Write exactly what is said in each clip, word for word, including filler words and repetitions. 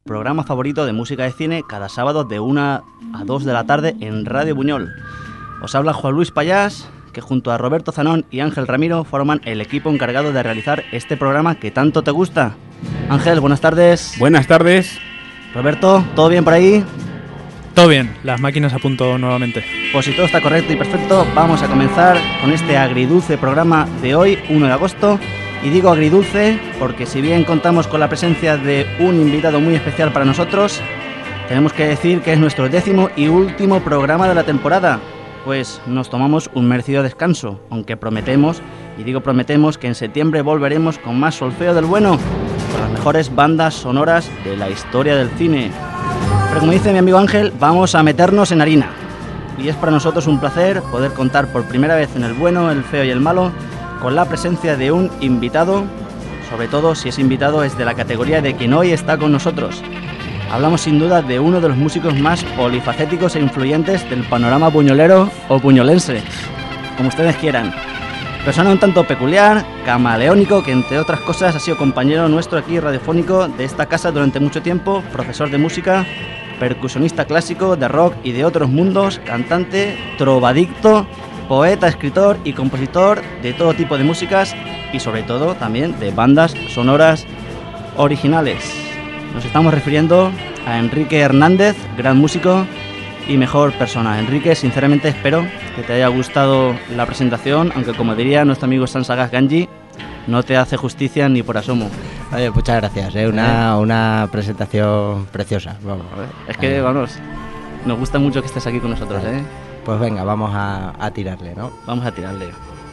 programa favorito de música de cine, cada sábado de una a dos de la tarde en Radio Buñol. Os habla Juan Luis Payás, que junto a Roberto Zanón y Ángel Ramiro forman el equipo encargado de realizar este programa que tanto te gusta. Ángel, buenas tardes. Buenas tardes. Roberto, ¿todo bien por ahí? Todo bien, las máquinas a punto nuevamente. Pues si todo está correcto y perfecto, vamos a comenzar con este agridulce programa de hoy, uno de agosto. Y digo agridulce porque si bien contamos con la presencia de un invitado muy especial para nosotros, tenemos que decir que es nuestro décimo y último programa de la temporada. Pues nos tomamos un merecido descanso, aunque prometemos, y digo prometemos, que en septiembre volveremos con más solfeo del bueno, con las mejores bandas sonoras de la historia del cine. Pero como dice mi amigo Ángel, vamos a meternos en harina. Y es para nosotros un placer poder contar por primera vez en el bueno, el feo y el malo, con la presencia de un invitado, sobre todo si ese invitado es de la categoría de quien hoy está con nosotros. Hablamos sin duda de uno de los músicos más polifacéticos e influyentes del panorama buñolero o buñolense, como ustedes quieran. Persona un tanto peculiar, camaleónico, que entre otras cosas ha sido compañero nuestro aquí radiofónico de esta casa durante mucho tiempo, profesor de música, percusionista clásico, de rock y de otros mundos, cantante, trovadicto, poeta, escritor y compositor de todo tipo de músicas y sobre todo también de bandas sonoras originales. Nos estamos refiriendo a Enrique Hernández, gran músico y mejor persona. Enrique, sinceramente espero que te haya gustado la presentación, aunque como diría nuestro amigo Sansagas Ganji, no te hace justicia ni por asomo. Oye, muchas gracias, ¿eh? una, una presentación preciosa. Vamos. Es que, vamos, nos gusta mucho que estés aquí con nosotros, ¿eh? Pues venga, vamos a, a tirarle, ¿no? Vamos a tirarle.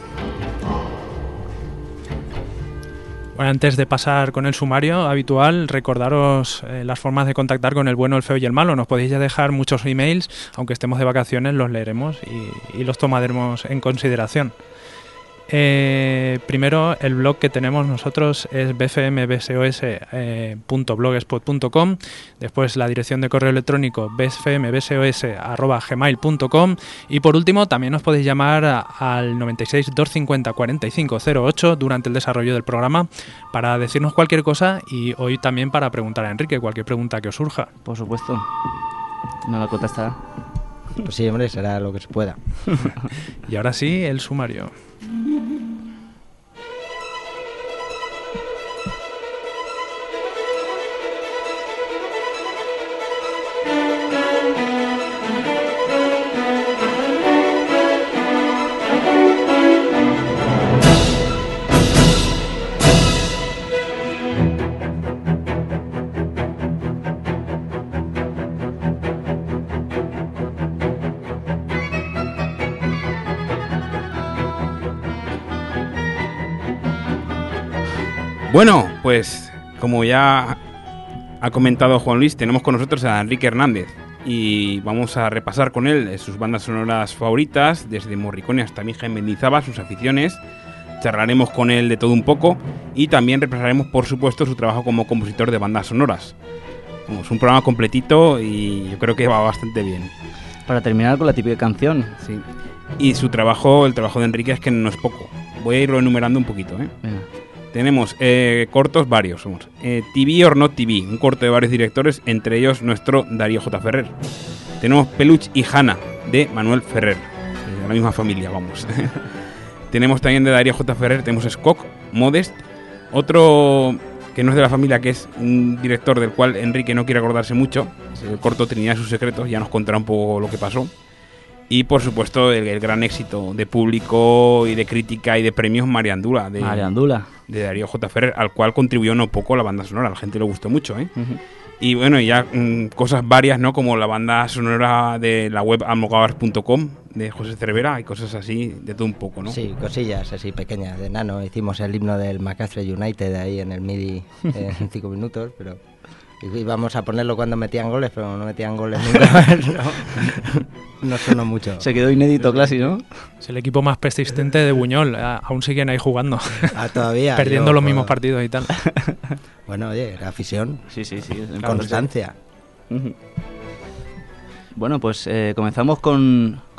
Bueno, antes de pasar con el sumario habitual, recordaros eh, las formas de contactar con el bueno, el feo y el malo. Nos podéis ya dejar muchos emails, aunque estemos de vacaciones, los leeremos y, y los tomaremos en consideración. Eh, primero, el blog que tenemos nosotros es b f m b s o s punto blogspot punto com. Después la dirección de correo electrónico b f m b s o s arroba gmail punto com. Y por último, también os podéis llamar a, al noventa y seis, doscientos cincuenta, cuarenta y cinco cero ocho durante el desarrollo del programa para decirnos cualquier cosa y hoy también para preguntar a Enrique cualquier pregunta que os surja. Por supuesto. No la contestará. Pues sí, hombre, será lo que se pueda. Y ahora sí, el sumario. Bueno, pues como ya ha comentado Juan Luis, tenemos con nosotros a Enrique Hernández y vamos a repasar con él sus bandas sonoras favoritas, desde Morricone hasta Mija Mendizábal, sus aficiones. Charlaremos con él de todo un poco y también repasaremos, por supuesto, su trabajo como compositor de bandas sonoras. Es un programa completito y yo creo que va bastante bien. Para terminar con la típica canción. Sí. Y su trabajo, el trabajo de Enrique es que no es poco. Voy a irlo enumerando un poquito, ¿eh? Venga. Tenemos eh, cortos varios, somos eh, T V or Not T V, un corto de varios directores, entre ellos nuestro Darío J. Ferrer. Tenemos Peluch y Hanna, de Manuel Ferrer, de la misma familia, vamos. Tenemos también de Darío J. Ferrer, tenemos Skok, Modest, otro que no es de la familia, que es un director del cual Enrique no quiere acordarse mucho, el corto Trinidad y sus secretos, ya nos contará un poco lo que pasó. Y por supuesto el, el gran éxito de público y de crítica y de premios, Mariandula, de, Mariandula. de Darío J. Ferrer, al cual contribuyó no poco la banda sonora, a la gente le gustó mucho, ¿eh? Uh-huh. Y bueno, ya mmm, cosas varias, ¿no? Como la banda sonora de la web almogavar punto com de José Cervera y cosas así, de todo un poco, ¿no? Sí, cosillas así pequeñas de nano. Hicimos el himno del Macabre United ahí en el MIDI en cinco minutos, pero íbamos a ponerlo cuando metían goles, pero no metían goles nunca más, no, no sonó mucho. Se quedó inédito casi, ¿no? Es el equipo más persistente de Buñol, aún siguen ahí jugando. Ah, todavía. Perdiendo yo, los pues, mismos partidos y tal. Bueno, oye, era afición. Sí, sí, sí. Constancia. Uh-huh. Bueno, pues eh, comenzamos con,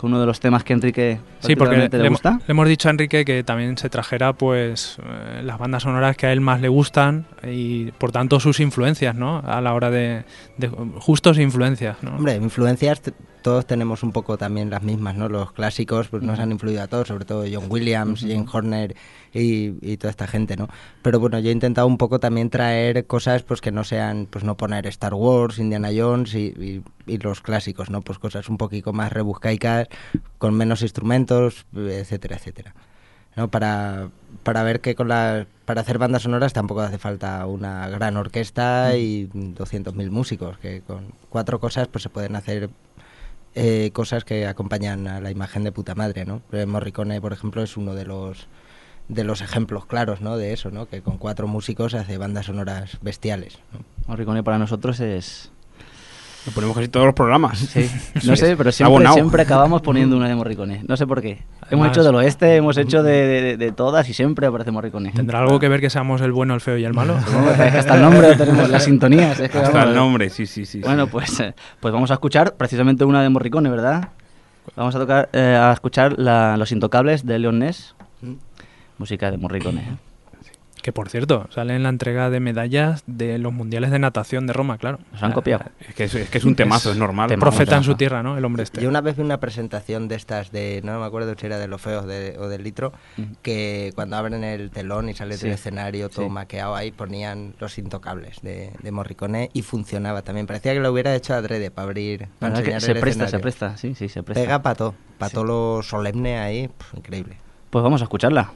con uno de los temas que Enrique Sí, porque le, particularmente le le, gusta. le hemos dicho a Enrique que también se trajera pues eh, las bandas sonoras que a él más le gustan y por tanto sus influencias, ¿no? A la hora de, de justos influencias, ¿no? Hombre, influencias t- todos tenemos un poco también las mismas, ¿no? Los clásicos pues nos han influido a todos, sobre todo John Williams, James Horner y, y toda esta gente, ¿no? Pero bueno, yo he intentado un poco también traer cosas pues que no sean, pues no poner Star Wars, Indiana Jones y, y, y los clásicos, ¿no? Pues cosas un poquito más rebuscaicas, con menos instrumentos, etcétera, etcétera. ¿No? Para, para ver que con la, para hacer bandas sonoras tampoco hace falta una gran orquesta y doscientos mil músicos, que con cuatro cosas pues se pueden hacer eh, cosas que acompañan a la imagen de puta madre, ¿no? Morricone, por ejemplo, es uno de los de los ejemplos claros, ¿no? De eso, ¿no? Que con cuatro músicos hace bandas sonoras bestiales, ¿no? Morricone para nosotros es... Lo ponemos casi todos los programas. Sí, no sé, pero siempre, Abonado. siempre acabamos poniendo una de Morricone. No sé por qué. Hemos Además, hecho del oeste, hemos hecho de, de, de todas y siempre aparece Morricone. ¿Tendrá algo que ver que seamos el bueno, el feo y el malo? Supongo que hasta el nombre tenemos las sintonías. Es que, Hasta vamos, el nombre, sí, sí, sí. Bueno, sí. pues, eh, pues vamos a escuchar precisamente una de Morricone, ¿verdad? Vamos a tocar, eh, a escuchar la, Los Intocables de Leon Ness. Música de Morricone. Que por cierto, sale en la entrega de medallas de los mundiales de natación de Roma, claro. Nos han copiado. Es que es, es que es un temazo, es, normal. temazo. Profeta en temazo. su tierra, ¿no? El hombre este. Yo una vez vi una presentación de estas de, no me acuerdo si era de Los Feos de, o del Litro, Mm. que cuando abren el telón y sale Sí. del escenario todo Sí. maqueado ahí ponían Los Intocables de, de Morricone y funcionaba también. Parecía que lo hubiera hecho adrede para abrir, La para verdad que enseñar se el presta, se escenario. presta, sí, sí, se presta. Pega para todo, para Sí. todo lo solemne ahí, pf, increíble. Pues vamos a escucharla.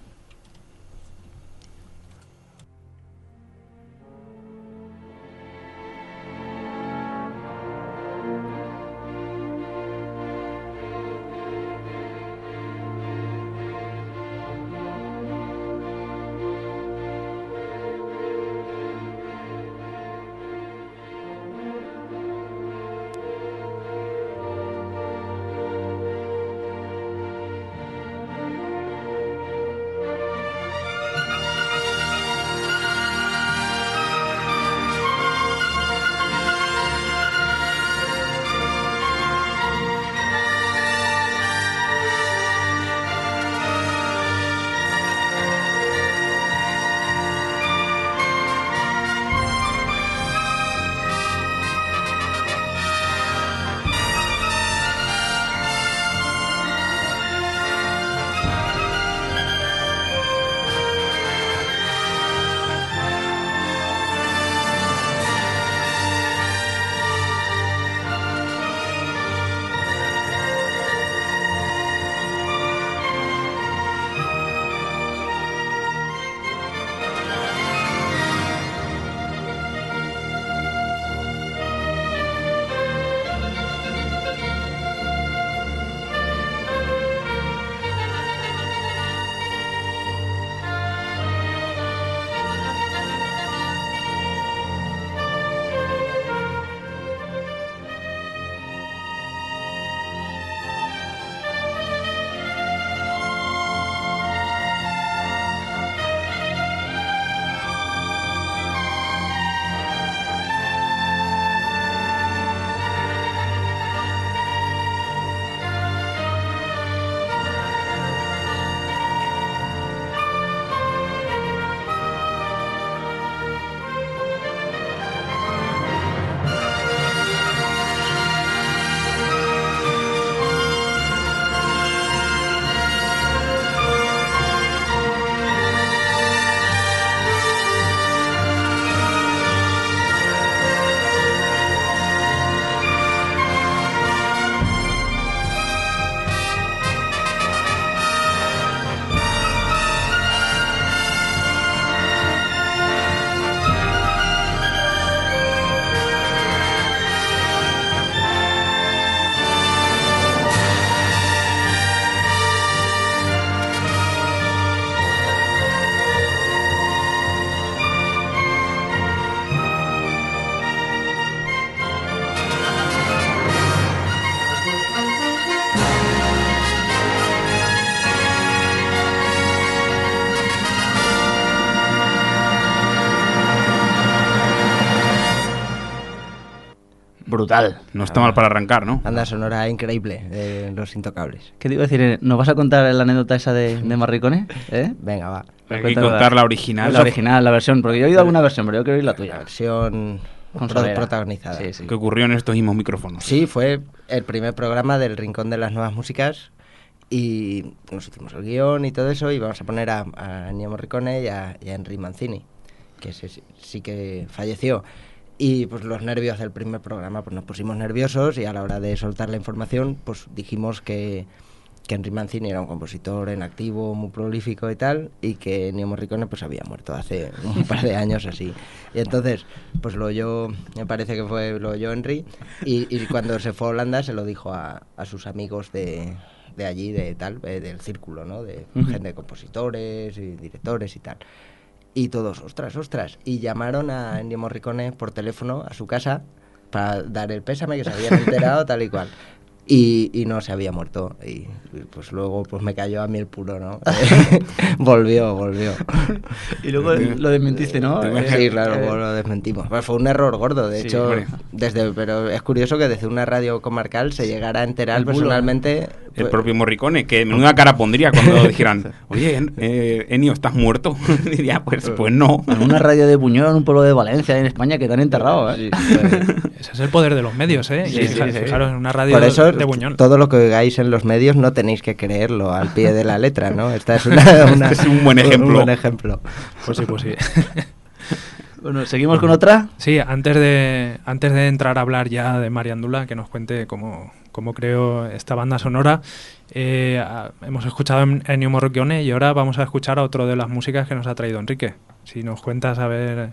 brutal. No está mal para arrancar, ¿no? Banda sonora increíble de Los Intocables. ¿Qué te iba a decir? ¿Nos vas a contar la anécdota esa de, de Morricone? ¿Eh? Venga, va. Hay que contar la original. La original, la versión, porque yo he oído alguna versión, pero yo quiero oír la La tuya. versión Con pro- Solera. protagonizada. Sí, sí. Que ocurrió en estos mismos micrófonos. Sí, fue el primer programa del Rincón de las Nuevas Músicas y nos hicimos el guión y todo eso y vamos a poner a, a Ennio Morricone y a, y a Henry Mancini, que ese sí, sí que falleció. Y pues los nervios del primer programa, pues nos pusimos nerviosos y a la hora de soltar la información, pues dijimos que, que Henry Mancini era un compositor en activo, muy prolífico y tal, y que Ennio Morricone pues había muerto hace un par de años así. Y entonces, pues lo oyó, me parece que fue, lo oyó Henry, y, y cuando se fue a Holanda se lo dijo a, a sus amigos de, de allí, de tal, eh, del círculo, ¿no? De Ujú. gente de compositores y directores y tal. Y todos, ostras, ostras. Y llamaron a Ennio Morricone por teléfono a su casa para dar el pésame, que se habían enterado, tal y cual. Y, y no se había muerto. Y, y pues luego pues me cayó a mí el puro, ¿no? volvió, volvió. Y luego lo desmentiste, ¿no? Sí, claro, Eh, luego lo desmentimos. Pues fue un error gordo, de Sí, hecho, hombre. desde, pero es curioso que desde una radio comarcal se llegara a enterar El bulo, personalmente. El pues, propio Morricone, que menuda cara pondría cuando dijeran, oye, En- eh, Ennio, ¿estás muerto? Diría, pues, pues no. En una radio de Buñol, en un pueblo de Valencia, en España, que te han enterrado, ¿eh? sí, pues, Ese es el poder de los medios, ¿eh? Sí, Y sí, fija- sí. Fijaros, en una radio Por eso, de Buñol. todo lo que oigáis en los medios no tenéis que creerlo al pie de la letra, ¿no? Esta es una, una- Es un buen ejemplo. Un buen ejemplo. Pues sí, pues sí. Bueno, ¿seguimos con otra? Sí, antes de, antes de entrar a hablar ya de Mariandula, que nos cuente cómo, cómo creó esta banda sonora, eh, a- hemos escuchado a Ennio Morricone y ahora vamos a escuchar a otro de las músicas que nos ha traído Enrique. Si nos cuentas, a ver,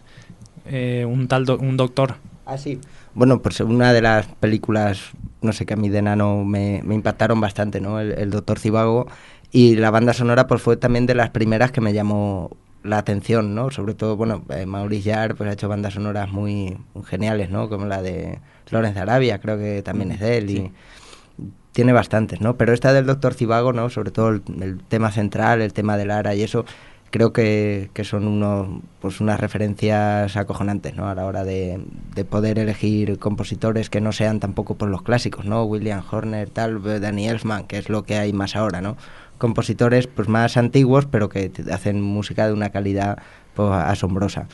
eh, un tal do- un doctor. Ah, sí. Bueno, pues una de las películas, no sé, que a mí de enano me, me impactaron bastante, ¿no? El, el Doctor Zivago. Y la banda sonora pues fue también de las primeras que me llamó la atención, ¿no? Sobre todo, bueno, eh, Maurice Jarre pues ha hecho bandas sonoras muy, muy geniales, ¿no? Como la de Lawrence Arabia, creo que también es de él. Y Sí. tiene bastantes, ¿no? Pero esta del Doctor Zivago, ¿no? Sobre todo el, el tema central, el tema de Lara y eso, creo que, que son unos, pues unas referencias acojonantes, ¿no? A la hora de, de poder elegir compositores que no sean tampoco por los clásicos, ¿no? William Horner, tal, Danny Elfman, que es lo que hay más ahora, ¿no? Compositores pues más antiguos, pero que te hacen música de una calidad pues asombrosa.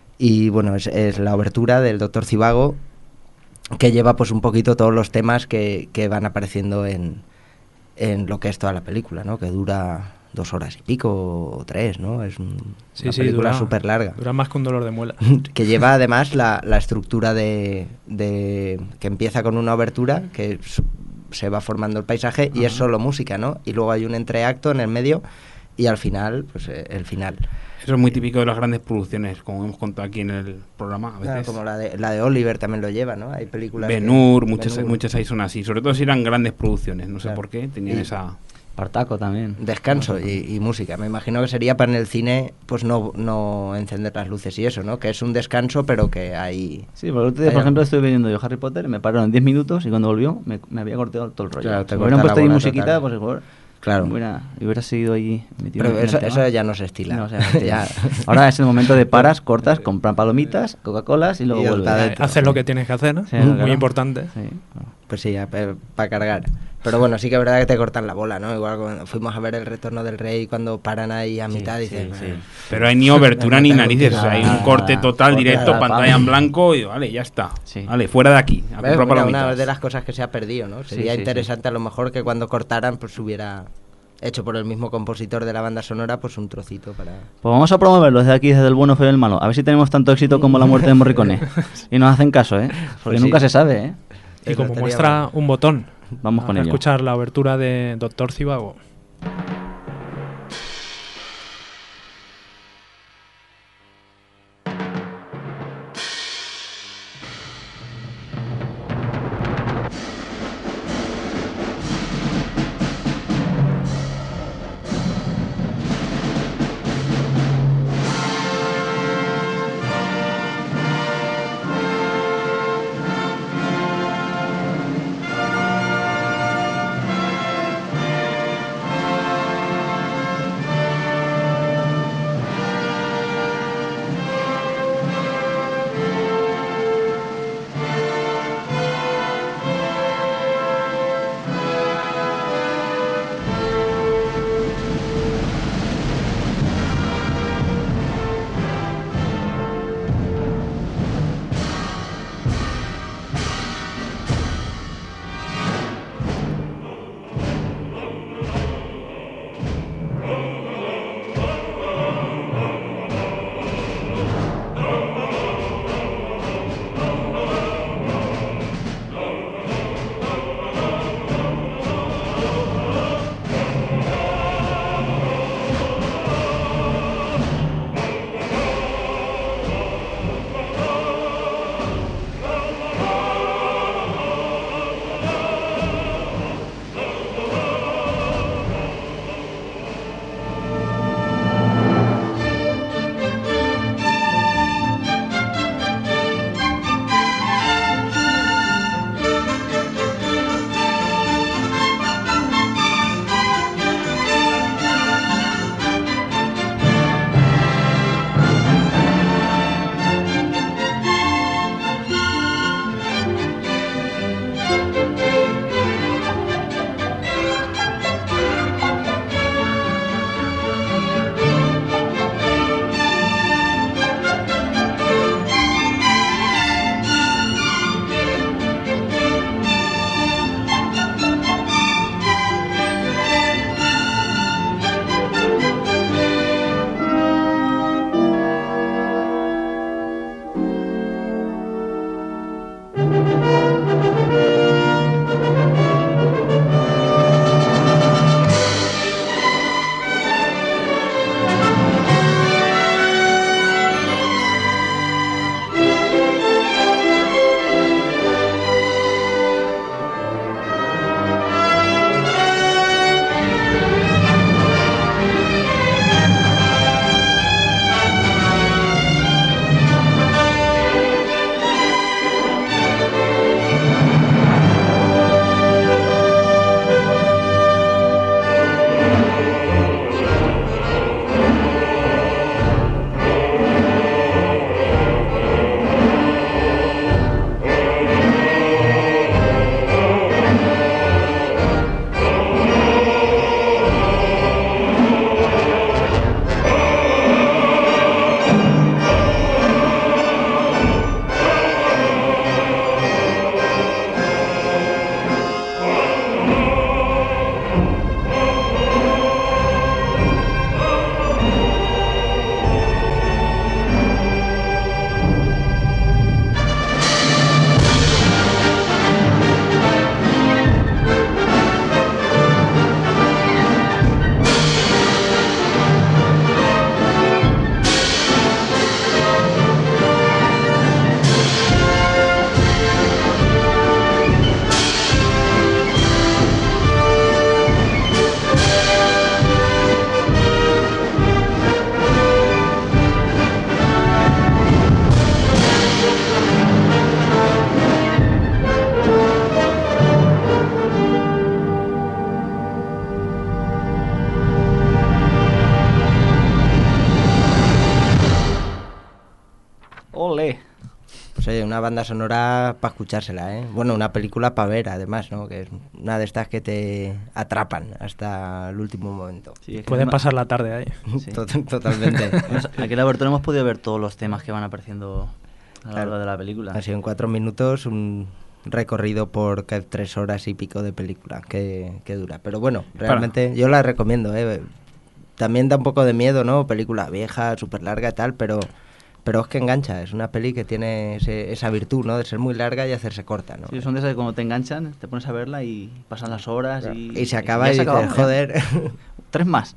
Y bueno, es, es la obertura del Doctor Zivago, que lleva pues un poquito todos los temas que, que van apareciendo en, en lo que es toda la película, ¿no? Que dura dos horas y pico o tres, ¿no? Es un- Sí, una sí, película dura- súper larga. Dura más que un dolor de muela. Que lleva además la, la estructura de, de... que empieza con una obertura, que s- se va formando el paisaje y es solo música, ¿no? Y luego hay un entreacto en el medio y al final, pues eh, el final. Eso es muy típico de las grandes producciones, como hemos contado aquí en el programa a Claro, veces. como la de, la de Oliver también lo lleva, ¿no? Hay películas... que- Ben-Hur, muchas, Ben-Hur. muchas ahí son así. Sobre todo si eran grandes producciones, no sé Claro. por qué, tenían Y- esa... Partaco también. Descanso y, y música. Me imagino que sería para en el cine, pues no, no encender las luces y eso, ¿no? Que es un descanso, pero que hay... Sí, por, el otro día, por Hay- ejemplo, estuve viendo yo Harry Potter, me pararon diez minutos y cuando volvió me, me había cortado todo el rollo. Claro, te si me hubieran corta puesto la ahí bola musiquita, total. pues igual Claro. hubiera, hubiera seguido ahí metido Pero en el eso, tema. eso ya no se estila. No, o sea, ya- ahora es el momento de paras, cortas, compran palomitas, Coca-Colas y luego Y ya vuelves. está dentro. Hacer lo que tienes que hacer, ¿no? Sí, Muy claro. importante. Sí. Pues sí, para cargar. Pero bueno, sí que es verdad que te cortan la bola, ¿no? Igual cuando fuimos a ver El Retorno del Rey, cuando paran ahí a mitad, Sí, dicen... sí, sí. Pero hay ni obertura ni No tengo narices, que- o sea, hay un Ah, corte total, corte directo, a la pantalla pam. en blanco y vale, ya está. Sí. Vale, fuera de aquí, a ¿Ves? comprar Mira, una palomitas. de las cosas que se ha perdido, ¿no? Sí, Sería sí, interesante a lo mejor que cuando cortaran, pues hubiera hecho por el mismo compositor de la banda sonora, pues un trocito para... Pues vamos a promoverlo desde aquí, desde el bueno, feo y el malo. A ver si tenemos tanto éxito como la muerte de Morricone. Y nos hacen caso, ¿eh? Porque Pues nunca sí. se sabe, ¿eh? Y Eso como estaría muestra bueno. un botón. Vamos con a ello. escuchar la abertura de Doctor Zivago. Thank una banda sonora para escuchársela, ¿eh? Bueno, una película para ver, además, ¿no? Que es una de estas que te atrapan hasta el último momento. Sí, pueden pasar la tarde ahí. Sí. Totalmente. Aquí en Laboratorio hemos podido ver todos los temas que van apareciendo a lo largo claro. de la película. Ha sido en cuatro minutos un recorrido por tres horas y pico de película que, que dura. Pero bueno, realmente Para. yo la recomiendo, ¿eh? También da un poco de miedo, ¿no? Película vieja, súper larga y tal, pero, pero es que engancha. Es una peli que tiene ese, esa virtud, ¿no? De ser muy larga y hacerse corta, ¿no? Sí, son de esas que cuando te enganchan, te pones a verla y pasan las horas claro. y... Y se acaba y, y dices, joder... Tres más.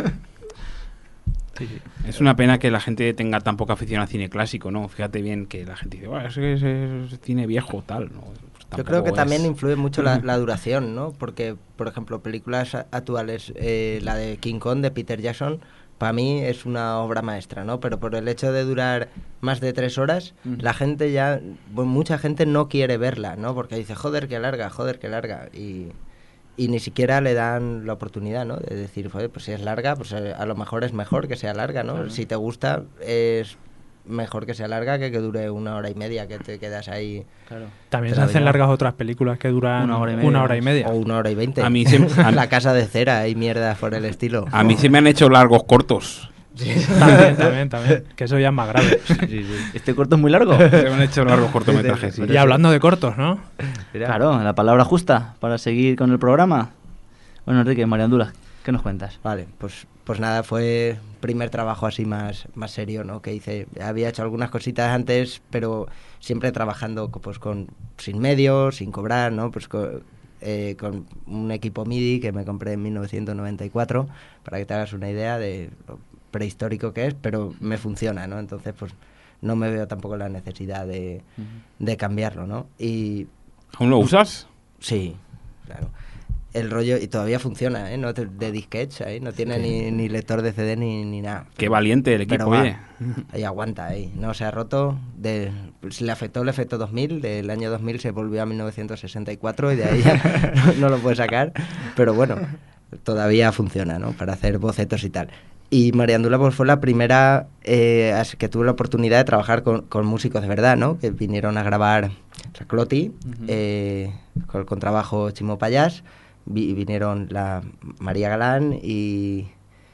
Sí, sí. Es una pena que la gente tenga tan poca afición al cine clásico, ¿no? Fíjate bien que la gente dice, bueno, es, es, es cine viejo, tal, ¿no? Yo creo que es... también influye mucho la, la duración, ¿no? Porque, por ejemplo, películas actuales, eh, la de King Kong de Peter Jackson, para mí es una obra maestra, ¿no? Pero por el hecho de durar más de tres horas, uh-huh. la gente ya, bueno, mucha gente no quiere verla, ¿no? Porque dice, joder, qué larga, joder, qué larga. Y, y ni siquiera le dan la oportunidad, ¿no? De decir, joder, pues si es larga, pues a lo mejor es mejor que sea larga, ¿no? Claro. Si te gusta, es... mejor que sea larga que que dure una hora y media, que te quedas ahí. Claro. También se hacen largas otras películas que duran una hora y media, una hora y media. o una hora y veinte. A mí se, a La casa de cera y mierda por el estilo. A mí se me han hecho largos cortos. Sí. También, también, también. Que eso ya es más grave. Sí, sí. ¿Este corto es muy largo? Se me han hecho largos cortometrajes. Sí. Y hablando de cortos, ¿no? Claro, la palabra justa para seguir con el programa. Bueno, Enrique, Mariandula, ¿qué nos cuentas? Vale, pues pues nada, fue primer trabajo así más, más serio, ¿no? Que hice. Había hecho algunas cositas antes, pero siempre trabajando pues con sin medios, sin cobrar, ¿no? Pues con, eh, con un equipo MIDI que me compré en mil novecientos noventa y cuatro, para que te hagas una idea de lo prehistórico que es, pero me funciona, ¿no? Entonces, pues no me veo tampoco la necesidad de, uh-huh. de cambiarlo, ¿no? Y ¿aún lo usas? Sí, claro. El rollo, y todavía funciona, ¿eh? No, de disquets, ¿eh? No tiene sí. ni, ni lector de C D ni, ni nada. Qué valiente el equipo, oye. Ahí aguanta, ahí. No se ha roto. De, si le afectó el efecto dos mil, del año dos mil se volvió a mil novecientos sesenta y cuatro y de ahí ya no, no lo puede sacar. Pero bueno, todavía funciona, ¿no? Para hacer bocetos y tal. Y Mariandula pues fue la primera eh, que tuve la oportunidad de trabajar con, con músicos de verdad, ¿no? Que vinieron a grabar Sacloti, uh-huh. eh, con el contrabajo Chimo Payás. Vi, vinieron la María Galán y,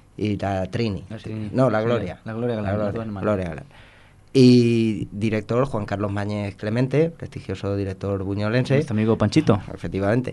y la Trini. La Trini. No, la Gloria. Sí, la Gloria Galán. La Gloria, Gloria Galán. Y director Juan Carlos Mañez Clemente, prestigioso director buñolense. Nuestro amigo Panchito. Efectivamente.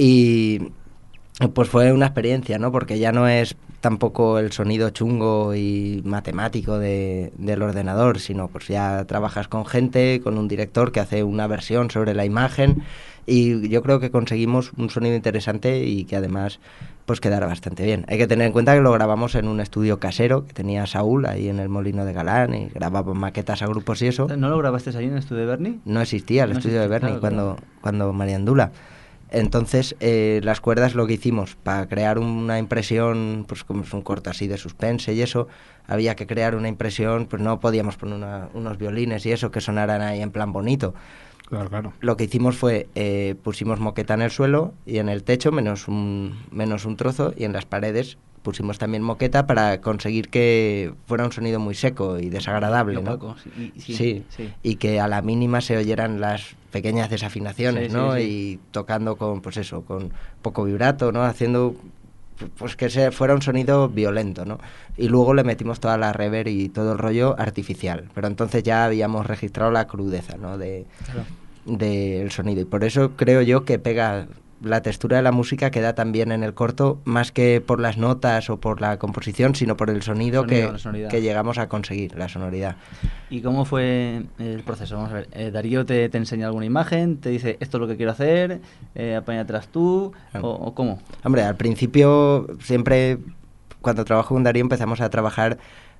Y pues fue una experiencia, ¿no? Porque ya no es tampoco el sonido chungo y matemático de, del ordenador, sino pues ya trabajas con gente, con un director que hace una versión sobre la imagen. Y yo creo que conseguimos un sonido interesante y que además pues quedara bastante bien. Hay que tener en cuenta que lo grabamos en un estudio casero que tenía Saúl ahí en el Molino de Galán y grabábamos maquetas a grupos y eso. ¿No lo grabaste ahí en el estudio de Bernie? No existía el no estudio existía, de Bernie claro, cuando, claro. cuando Mariandula. Entonces eh, las cuerdas lo que hicimos para crear una impresión, pues como es un corto así de suspense y eso, había que crear una impresión, pues no podíamos poner una, unos violines y eso que sonaran ahí en plan bonito. Claro, claro. Lo que hicimos fue, eh, pusimos moqueta en el suelo y en el techo, menos un, menos un trozo, y en las paredes pusimos también moqueta para conseguir que fuera un sonido muy seco y desagradable, y ¿no? Poco, sí, sí, sí, sí, y que a la mínima se oyeran las pequeñas desafinaciones, sí, ¿no? Sí, sí. Y tocando con, pues eso, con poco vibrato, ¿no? Haciendo, pues que se fuera un sonido violento, ¿no? Y luego le metimos toda la reverb y todo el rollo artificial, pero entonces ya habíamos registrado la crudeza, ¿no? De, claro. del sonido, y por eso creo yo que pega. La textura de la música queda también en el corto, más que por las notas o por la composición, sino por el sonido, sonido que, que llegamos a conseguir, la sonoridad. ¿Y cómo fue el proceso? Vamos a ver, eh, Darío te, te enseña alguna imagen, te dice esto es lo que quiero hacer, eh, apáñatelas tú, claro. o, o ¿cómo? Hombre, al principio siempre, cuando trabajo con Darío empezamos a trabajar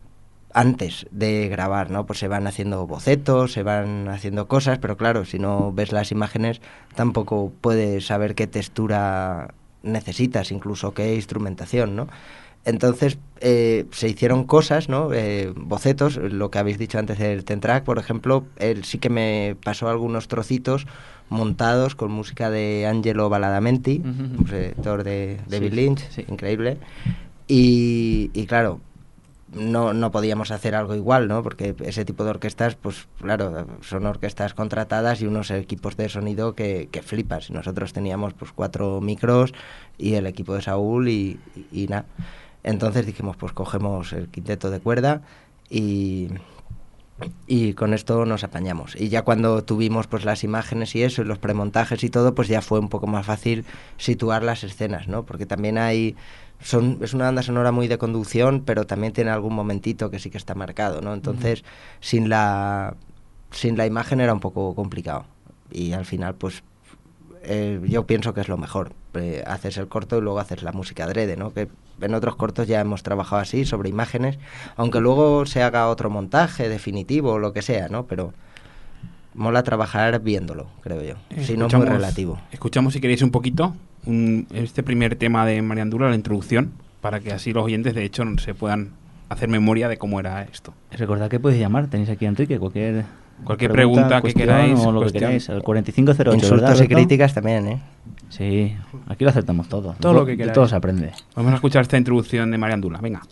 antes de grabar, ¿no? Pues se van haciendo bocetos, se van haciendo cosas, pero claro, si no ves las imágenes tampoco puedes saber qué textura necesitas, incluso qué instrumentación, ¿no? Entonces eh, se hicieron cosas, ¿no? Eh, bocetos, lo que habéis dicho antes del Ten Track, por ejemplo, él sí que me pasó algunos trocitos montados con música de Angelo Badalamenti, uh-huh. compositor de David sí, Lynch, sí. increíble, y, y claro, no, no podíamos hacer algo igual, ¿no? Porque ese tipo de orquestas, pues claro, son orquestas contratadas y unos equipos de sonido que, que flipas. Nosotros teníamos pues cuatro micros y el equipo de Saúl y, y, y nada. Entonces dijimos, pues cogemos el quinteto de cuerda y, y con esto nos apañamos. Y ya cuando tuvimos pues las imágenes y eso, y los premontajes y todo, pues ya fue un poco más fácil situar las escenas, ¿no? Porque también hay... Son, es una banda sonora muy de conducción, pero también tiene algún momentito que sí que está marcado, ¿no? Entonces, uh-huh. sin la sin la imagen era un poco complicado. Y al final, pues, eh, yo pienso que es lo mejor. Eh, haces el corto y luego haces la música adrede, ¿no? Que en otros cortos ya hemos trabajado así, sobre imágenes, aunque luego se haga otro montaje definitivo o lo que sea, ¿no? Pero mola trabajar viéndolo, creo yo. Si no es muy relativo. Escuchamos, si queréis, un poquito un, este primer tema de Mariandula, la introducción, para que así los oyentes, de hecho, se puedan hacer memoria de cómo era esto. Recordad que podéis llamar, tenéis aquí a Enrique, cualquier... Cualquier pregunta, pregunta que queráis o lo cuestión. que queráis, al cuarenta y cinco cero ocho. Insultos ¿verdad, y críticas también, ¿eh? Sí, aquí lo aceptamos todo. Todo lo que queráis. De todo se aprende. Vamos a escuchar esta introducción de Mariandula, venga.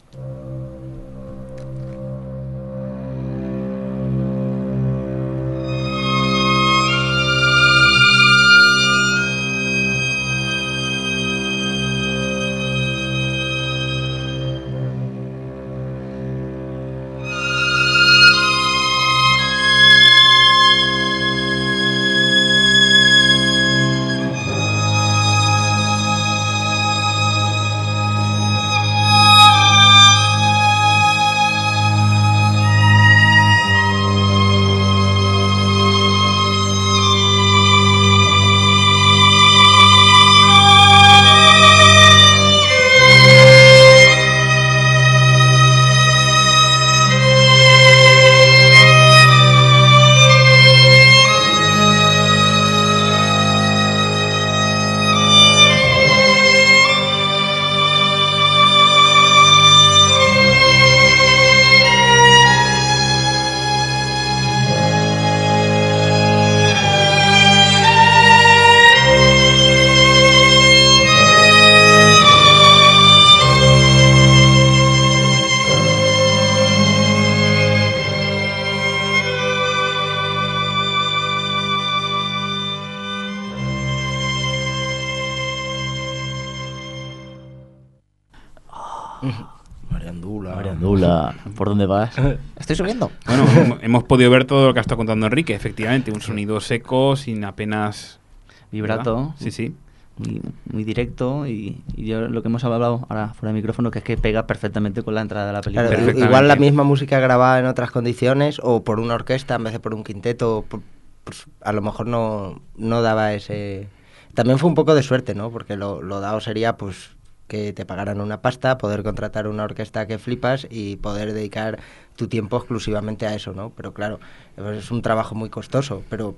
Mariandula. Mariandula. ¿Por dónde vas? Estoy subiendo. Bueno, hemos podido ver todo lo que ha estado contando Enrique, efectivamente. Un sonido seco, sin apenas... vibrato. ¿verdad? Sí, sí. Muy, muy directo y, y yo lo que hemos hablado ahora fuera de micrófono, que es que pega perfectamente con la entrada de la película. Claro, igual la misma música grabada en otras condiciones o por una orquesta en vez de por un quinteto, por, pues a lo mejor no, no daba ese... También fue un poco de suerte, ¿no? Porque lo, lo dado sería pues que te pagaran una pasta, poder contratar una orquesta que flipas y poder dedicar tu tiempo exclusivamente a eso, ¿no? Pero claro, es un trabajo muy costoso, pero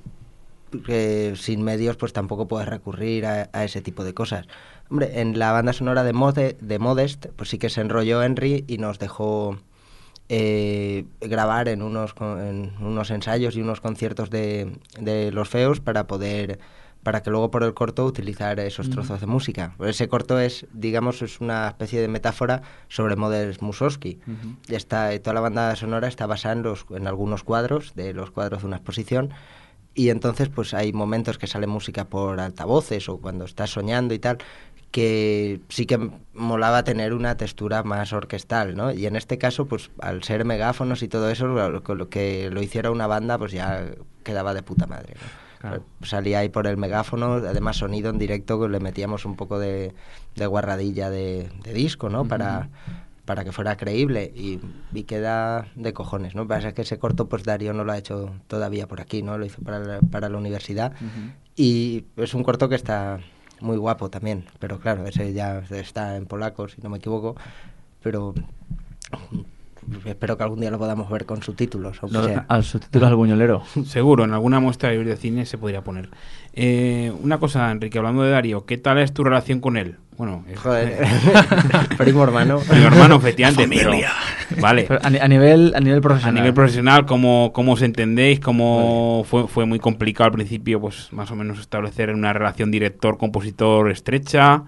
que sin medios pues tampoco puedes recurrir a, a ese tipo de cosas. Hombre, en la banda sonora de, Mode, de Modest pues sí que se enrolló Henry y nos dejó eh, grabar en unos, en unos ensayos y unos conciertos de, de Los Feos para poder... para que luego por el corto utilizar esos trozos de música. Ese corto es, digamos, es una especie de metáfora sobre Modest Mussorgsky. Uh-huh. Está, toda la banda sonora está basada en, los, en algunos cuadros, de los cuadros de una exposición, y entonces pues hay momentos que sale música por altavoces o cuando estás soñando y tal, que sí que molaba tener una textura más orquestal, ¿no? Y en este caso, pues al ser megáfonos y todo eso, lo, lo que lo hiciera una banda, pues ya quedaba de puta madre, ¿no? Claro. Salía ahí por el megáfono, además sonido en directo, que le metíamos un poco de, de guarradilla de, de disco, ¿no? Uh-huh. Para, para que fuera creíble y, y queda de cojones, ¿no? Pasa que ese corto, pues Darío no lo ha hecho todavía por aquí, ¿no? Lo hizo para la, para la universidad uh-huh. Y es un corto que está muy guapo también, pero claro, ese ya está en polaco, si no me equivoco, pero... espero que algún día lo podamos ver con subtítulos. No, sea. Al subtítulo al buñolero. Seguro, en alguna muestra de cine se podría poner. Eh, una cosa, Enrique, hablando de Darío, ¿qué tal es tu relación con él? Bueno, es, joder, primo hermano. Primo hermano, efectivamente. Pero, vale. Pero a, a, nivel, a nivel profesional. A nivel profesional, ¿cómo, cómo os entendéis? ¿Cómo vale. fue, fue muy complicado al principio, pues más o menos establecer una relación director-compositor estrecha?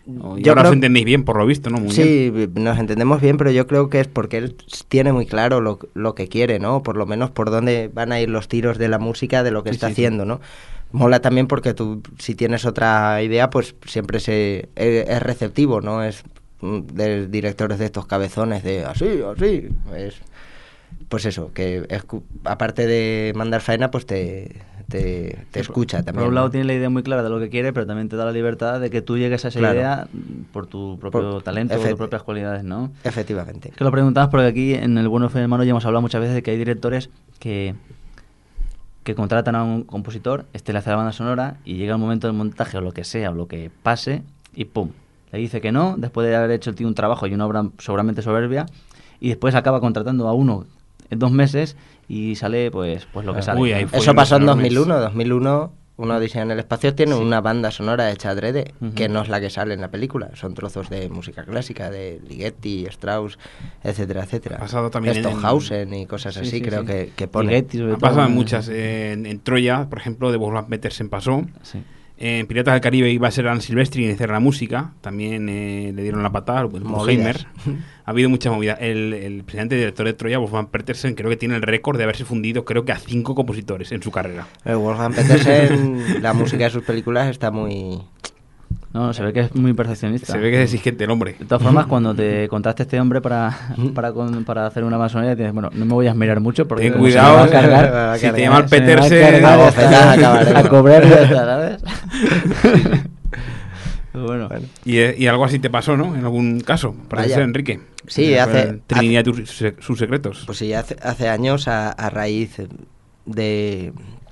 O- Y Yo ahora creo- os entendéis bien, por lo visto, ¿no? Muy bien. Sí, nos entendemos bien, pero yo creo que es porque él tiene muy claro lo, lo que quiere, ¿no? Por lo menos por dónde van a ir los tiros de la música, de lo que Sí, está sí, sí. haciendo, ¿no? Mola también porque tú, si tienes otra idea, pues siempre se, es, es receptivo, ¿no? Es mm, de directores de estos cabezones de así, así. Es, pues eso, que escu- aparte de mandar faena, pues te, te, te escucha Por también. un lado ¿no? tiene la idea muy clara de lo que quiere, pero también te da la libertad de que tú llegues a esa Claro. idea mm, por tu propio Por- talento, por efe- tus propias cualidades, ¿no? Efectivamente. Es que lo preguntamos porque aquí en El Bueno, Feo y el Malo ya hemos hablado muchas veces de que hay directores que, que contratan a un compositor, este le hace la banda sonora y llega el momento del montaje o lo que sea, o lo que pase, y pum, le dice que no, después de haber hecho el tío un trabajo y una obra seguramente soberbia, y después acaba contratando a uno en dos meses y sale pues pues lo que Ah. sale. Uy, ¿no? ahí fue. Eso pasó en enormes. dos mil uno. dos mil uno, Una Odisea en el Espacio tiene Sí. una banda sonora hecha adrede, Ujú. que no es la que sale en la película. Son trozos de música clásica, de Ligeti, Strauss, etcétera, etcétera. Ha pasado también en- Stockhausen y cosas Sí, así, sí, creo sí. que, que pone. Ligeti, sobre Ha todo, pasado en ¿no? muchas. eh, en, en Troya, por ejemplo, de Wolfgang Petersen pasó. Sí. En Piratas del Caribe iba a ser Alan Silvestri y iniciar la música. También eh, le dieron la patada, el Movidas. Bruheimer. Ha habido mucha movida. El, el presidente y director de Troya, Wolfgang Petersen, creo que tiene el récord de haberse fundido, creo que a cinco compositores en su carrera. El Wolfgang Petersen, la música de sus películas está muy... No, no, se ve que es muy perfeccionista. Se ve que es exigente el hombre. De todas formas, cuando te contraste este hombre para, para, con- para hacer una masonería, tienes, bueno, no me voy a esmerar mucho porque Ten como se me cuidado, va a cargar, se me va a si te cargar, llaman se me va a Petersen, cargar a hasta- bofetadas acabaremos. a cobrar ya está, ¿sabes? Pero bueno, Bueno. Y, eh, y algo así te pasó, ¿no? En algún caso. Parece Vaya. ser, Enrique. Sí, Eh, hace- con Trinidad y sus, sus secretos. Pues sí, hace, hace años, a, a raíz de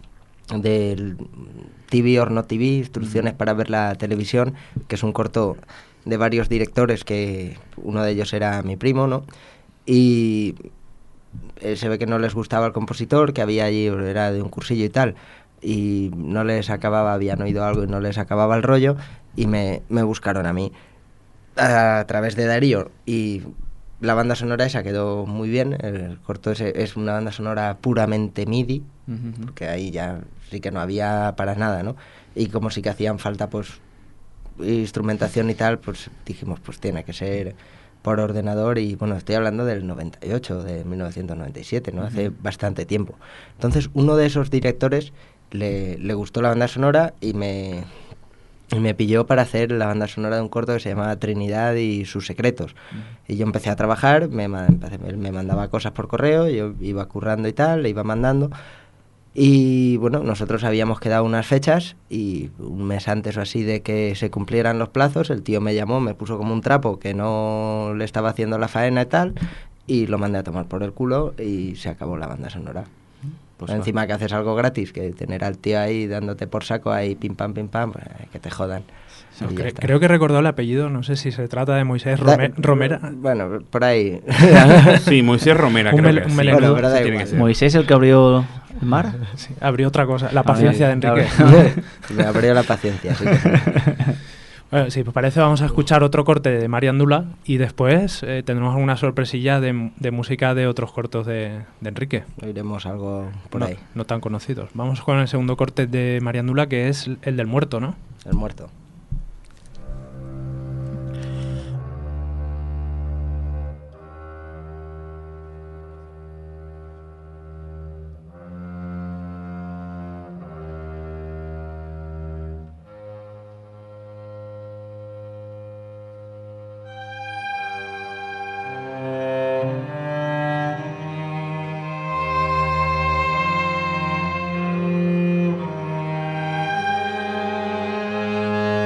del T V or no T V, instrucciones para ver la televisión, que es un corto de varios directores, que uno de ellos era mi primo, ¿no? Y eh, se ve que no les gustaba el compositor, que había allí, era de un cursillo y tal, y no les acababa, habían oído algo y no les acababa el rollo, y me, me buscaron a mí a través de Darío, y la banda sonora esa quedó muy bien. El corto ese es una banda sonora puramente MIDI, Ujú. porque ahí ya sí que no había para nada, ¿no? Y como sí que hacían falta, pues, instrumentación y tal, pues dijimos, pues tiene que ser por ordenador. Y bueno, estoy hablando del noventa y ocho, de mil novecientos noventa y siete, ¿no? Hace bastante tiempo. Entonces, uno de esos directores le, le gustó la banda sonora y me, y me pilló para hacer la banda sonora de un corto que se llamaba Trinidad y sus secretos. Y yo empecé a trabajar, me, ma- empecé- me mandaba cosas por correo, yo iba currando y tal, le iba mandando. Y bueno, nosotros habíamos quedado unas fechas y un mes antes o así de que se cumplieran los plazos, el tío me llamó, me puso como un trapo que no le estaba haciendo la faena y tal, y lo mandé a tomar por el culo y se acabó la banda sonora. Pues Encima que haces algo gratis, que tener al tío ahí dándote por saco, ahí pim pam, pim pam, pues, que te jodan. No, Y ya cre- está. creo que recordó el apellido, no sé si se trata de Moisés Da- Rome- Romera. Bueno, por ahí. Sí, Moisés Romera, Un creo mele- que un sí. melenudo. Bueno, pero da Sí, tiene igual. que ser. Moisés, el que abrió el mar. Sí, abrió otra cosa, la paciencia de Enrique. Me abrió la paciencia, sí que sí. Bueno, sí, pues parece vamos a escuchar otro corte de Mariandula y después eh, tendremos alguna sorpresilla de, de música de otros cortos de, de Enrique. Oiremos algo por no, ahí. no tan conocidos. Vamos con el segundo corte de Mariandula, que es el del muerto, ¿no? El muerto. Thank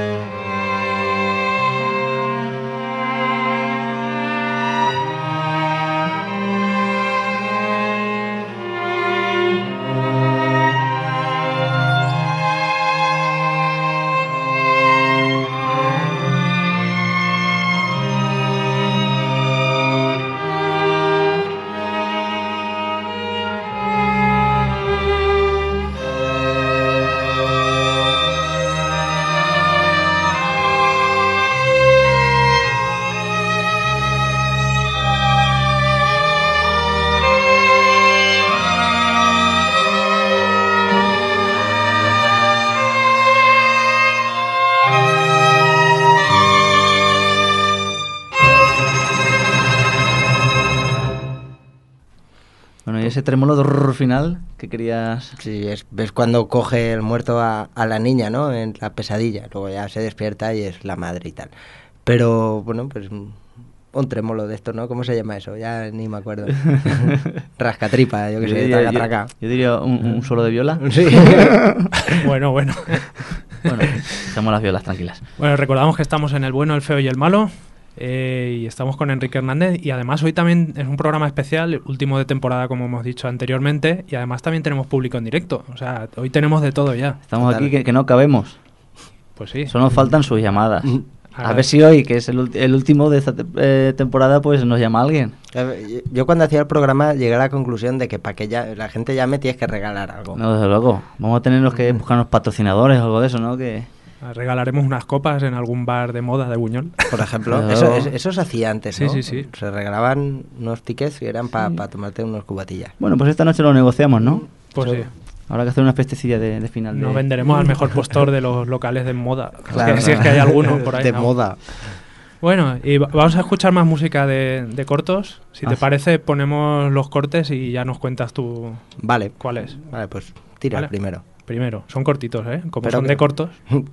ese tremolo drrr final que querías... Sí, es, ves cuando coge el muerto a, a la niña, ¿no? En la pesadilla. Luego ya se despierta y es la madre y tal. Pero, bueno, pues un trémolo de esto, ¿no? ¿Cómo se llama eso? Ya ni me acuerdo. Rascatripa, yo que sé, traca, traca. Yo diría un, un solo de viola. Sí. Bueno, bueno. Bueno, dejamos las violas tranquilas. Bueno, recordamos que estamos en El Bueno, el Feo y el Malo. Eh, y estamos con Enrique Hernández. Y además hoy también es un programa especial, último de temporada, como hemos dicho anteriormente. Y además también tenemos público en directo. O sea, hoy tenemos de todo ya. Estamos Total. aquí que, que no cabemos. Pues sí. Solo nos faltan sus llamadas. A A ver si hoy, que es el, ulti- el último de esta te- eh, temporada, pues nos llama alguien. Yo cuando hacía el programa llegué a la conclusión de que para que ya, la gente llame tienes que regalar algo. No, desde luego. Vamos a tenernos que buscarnos patrocinadores o algo de eso, ¿no? Que... Regalaremos unas copas en algún bar de moda de Buñol. Por ejemplo, Pero- eso, es- eso se hacía antes, ¿no? Sí, sí, sí. Se regalaban unos tickets y eran para tomarte unos cubatillas. Bueno, pues esta noche lo negociamos, ¿no? Pues sí. Habrá que hacer una festecilla de, de final. Nos de... venderemos al mejor postor de los locales de moda. Claro, si es que hay alguno por ahí. de ¿no? moda. Bueno, y va- vamos a escuchar más música de, de cortos. Si Ah, te sí. parece, ponemos los cortes y ya nos cuentas tú Vale. cuál es. Vale, pues tira Vale. el primero. Primero, son cortitos, ¿eh? Como Pero son que- de cortos.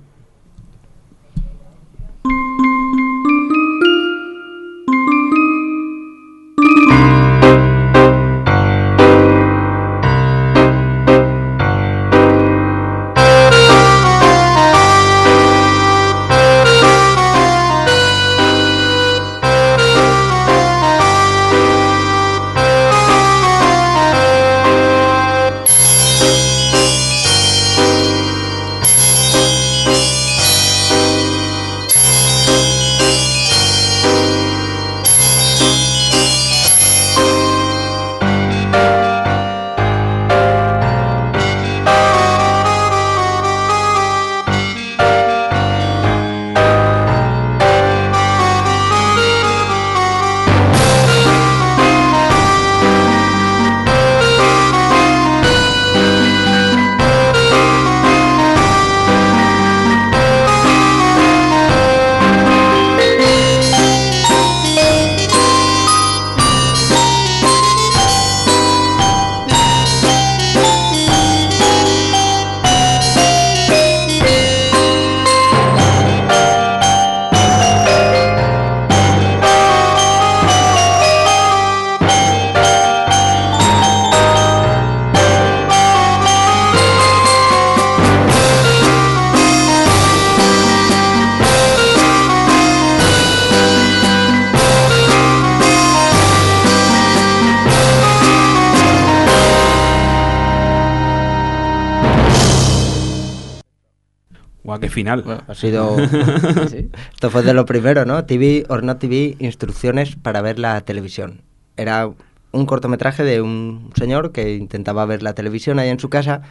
Guau, qué final. Bueno, ha sido... Sí. Esto fue de lo primero, ¿no? T V or not T V, instrucciones para ver la televisión. Era un cortometraje de un señor que intentaba ver la televisión ahí en su casa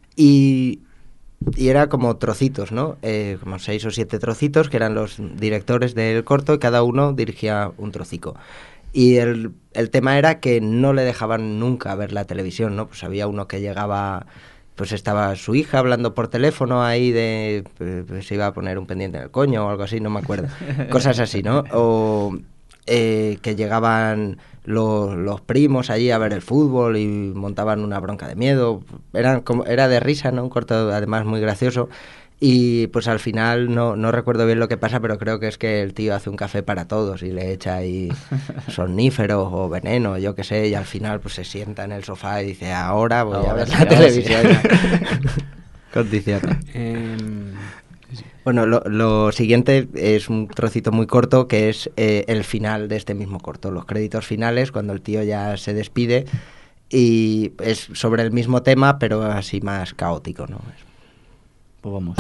y, y era como trocitos, ¿no? Eh, como seis o siete trocitos que eran los directores del corto y cada uno dirigía un trocico. Y el, el tema era que no le dejaban nunca ver la televisión, ¿no? Pues había uno que llegaba... Pues estaba su hija hablando por teléfono ahí de... Pues se iba a poner un pendiente en el coño o algo así, no me acuerdo. Cosas así, ¿no? O eh, que llegaban los, los primos allí a ver el fútbol y montaban una bronca de miedo. Eran como, era de risa, ¿no? Un corto además muy gracioso. Y pues al final no, no recuerdo bien lo que pasa, pero creo que es que el tío hace un café para todos y le echa ahí somníferos o veneno, yo qué sé, y al final pues se sienta en el sofá y dice, ahora voy Ahora a ver sí, la ahora televisión. sí. Condiciona. Em, Bueno, lo, lo siguiente es un trocito muy corto que es eh, el final de este mismo corto, los créditos finales, cuando el tío ya se despide y es sobre el mismo tema, pero así más caótico, ¿no? Pues vamos.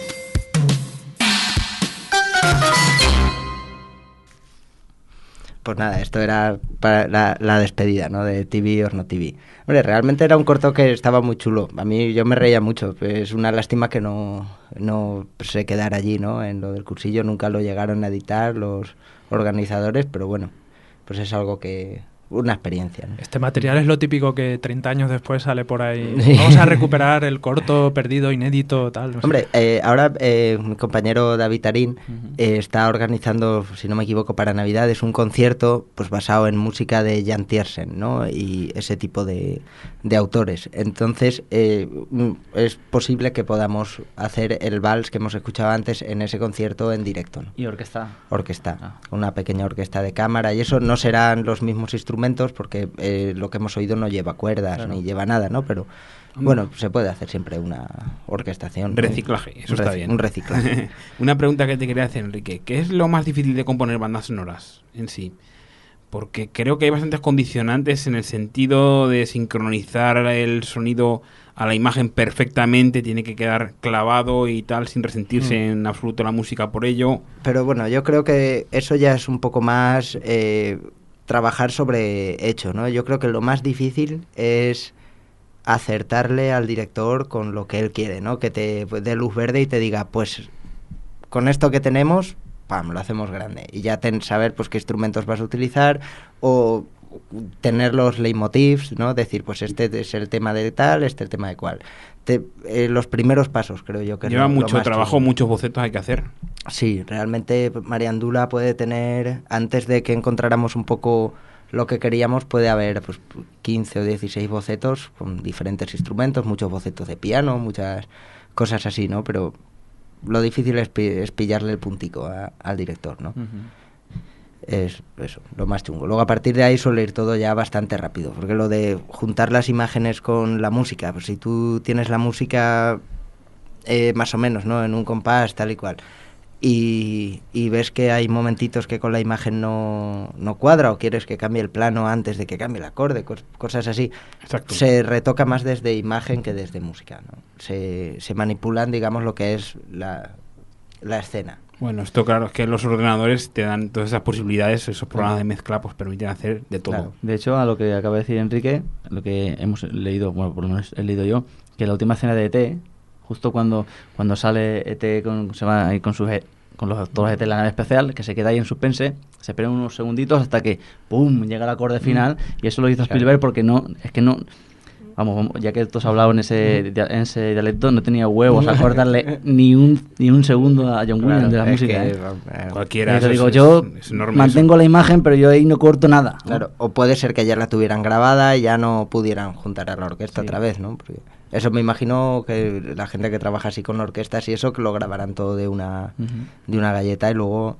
Pues nada, esto era para la, la despedida, ¿no? De T V or no T V. Hombre, realmente era un corto que estaba muy chulo. A mí yo me reía mucho. Es una lástima que no, no se quedara allí, ¿no? En lo del cursillo nunca lo llegaron a editar los organizadores, pero bueno, pues es algo que... una experiencia, ¿no? Este material es lo típico que treinta años después sale por ahí. Vamos a recuperar el corto perdido, inédito, tal. No sé. Hombre, eh, ahora eh, mi compañero David Tarín uh-huh. eh, está organizando, si no me equivoco, para Navidades un concierto pues basado en música de Jan Tiersen, ¿no? Y ese tipo de, de autores. Entonces eh, es posible que podamos hacer el vals que hemos escuchado antes en ese concierto en directo, ¿no? ¿Y orquesta? Orquesta, ah. una pequeña orquesta de cámara, y eso no serán los mismos instrumentos porque eh, lo que hemos oído no lleva cuerdas, claro, ni lleva nada, ¿no? Pero bueno, se puede hacer siempre una orquestación. Reciclaje, ¿no? Eso un está rec- bien. Un reciclaje. Una pregunta que te quería hacer, Enrique. ¿Qué es lo más difícil de componer bandas sonoras en sí? Porque creo que hay bastantes condicionantes en el sentido de sincronizar el sonido a la imagen perfectamente, tiene que quedar clavado y tal, sin resentirse mm. en absoluto la música por ello. Pero bueno, yo creo que eso ya es un poco más... Eh, trabajar sobre hecho, ¿no? Yo creo que lo más difícil es acertarle al director con lo que él quiere, ¿no? Que te dé luz verde y te diga, pues con esto que tenemos, pam, lo hacemos grande. Y ya ten, saber pues qué instrumentos vas a utilizar o tener los leitmotivs, ¿no? Decir, pues este es el tema de tal, este es el tema de cual. Te, eh, los primeros pasos, creo yo que lleva es lo, mucho lo más trabajo, chulo. Muchos bocetos hay que hacer. Sí, realmente Mariandula puede tener, antes de que encontráramos un poco lo que queríamos, puede haber pues quince o dieciséis bocetos con diferentes instrumentos, muchos bocetos de piano, muchas cosas así, ¿no? Pero lo difícil es, pi- es pillarle el puntico a, al director, ¿no? Uh-huh. Es eso, lo más chungo. Luego a partir de ahí suele ir todo ya bastante rápido, porque lo de juntar las imágenes con la música, pues si tú tienes la música eh, más o menos, ¿no? En un compás, tal y cual, y, y ves que hay momentitos que con la imagen no, no cuadra, o quieres que cambie el plano antes de que cambie el acorde, cos, cosas así. Exacto. Se retoca más desde imagen que desde música, ¿no? Se, se manipulan, digamos, lo que es la, la escena. Bueno, esto claro, es que los ordenadores te dan todas esas posibilidades, esos programas claro. de mezcla pues permiten hacer de todo. Claro. De hecho, a lo que acaba de decir Enrique, lo que hemos leído, bueno, por lo menos he leído yo, que la última escena de E T, justo cuando cuando sale E T con, se va ahí con sus con los todos los E T en la nave espacial, que se queda ahí en suspense, se esperan unos segunditos hasta que pum llega el acorde final, mm. y eso lo hizo claro. Spielberg porque no es que no vamos, ya que tú has hablado en ese en ese dialecto, no tenía huevos a cortarle ni un ni un segundo a John Williams claro, de la música. Que, ¿eh? Cualquiera. Eso digo, es, yo es mantengo eso. La imagen, pero yo ahí no corto nada. Claro, o puede ser que ya la tuvieran grabada y ya no pudieran juntar a la orquesta sí. otra vez, ¿no? Porque eso me imagino que la gente que trabaja así con orquestas y eso, que lo grabarán todo de una uh-huh. de una galleta y luego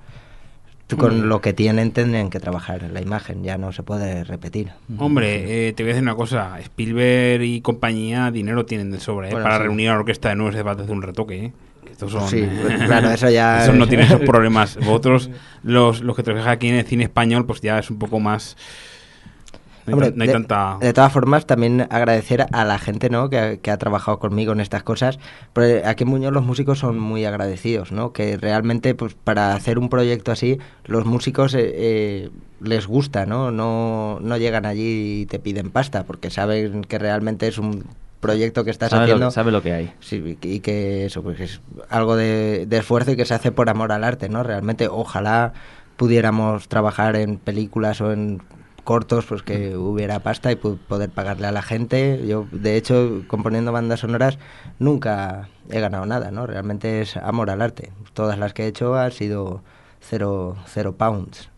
con mm. lo que tienen tendrían que trabajar en la imagen, ya no se puede repetir. Hombre, eh, te voy a decir una cosa, Spielberg y compañía dinero tienen de sobra, ¿eh? Bueno, para sí. reunir a la orquesta de nuevo se va a hacer un retoque, ¿eh? Estos son, sí, pues, claro, eso ya... Esos no tienen esos problemas. Vosotros, los, los que trabajáis aquí en el cine español, pues ya es un poco más... No hay, Hombre, no hay de, tanta... de todas formas, también agradecer a la gente, ¿no? que, que ha trabajado conmigo en estas cosas. Pero aquí en Muñoz los músicos son muy agradecidos, ¿no? Que realmente, pues para hacer un proyecto así, los músicos eh, eh, les gusta, ¿no? ¿no? No llegan allí y te piden pasta, porque saben que realmente es un proyecto que estás sabe haciendo. Lo, sabe lo que hay. Sí, y que eso pues es algo de, de esfuerzo y que se hace por amor al arte, ¿no? Realmente, ojalá pudiéramos trabajar en películas o en cortos, pues que hubiera pasta y poder pagarle a la gente. Yo, de hecho, componiendo bandas sonoras nunca he ganado nada, ¿no? Realmente es amor al arte. Todas las que he hecho han sido cero, cero pounds.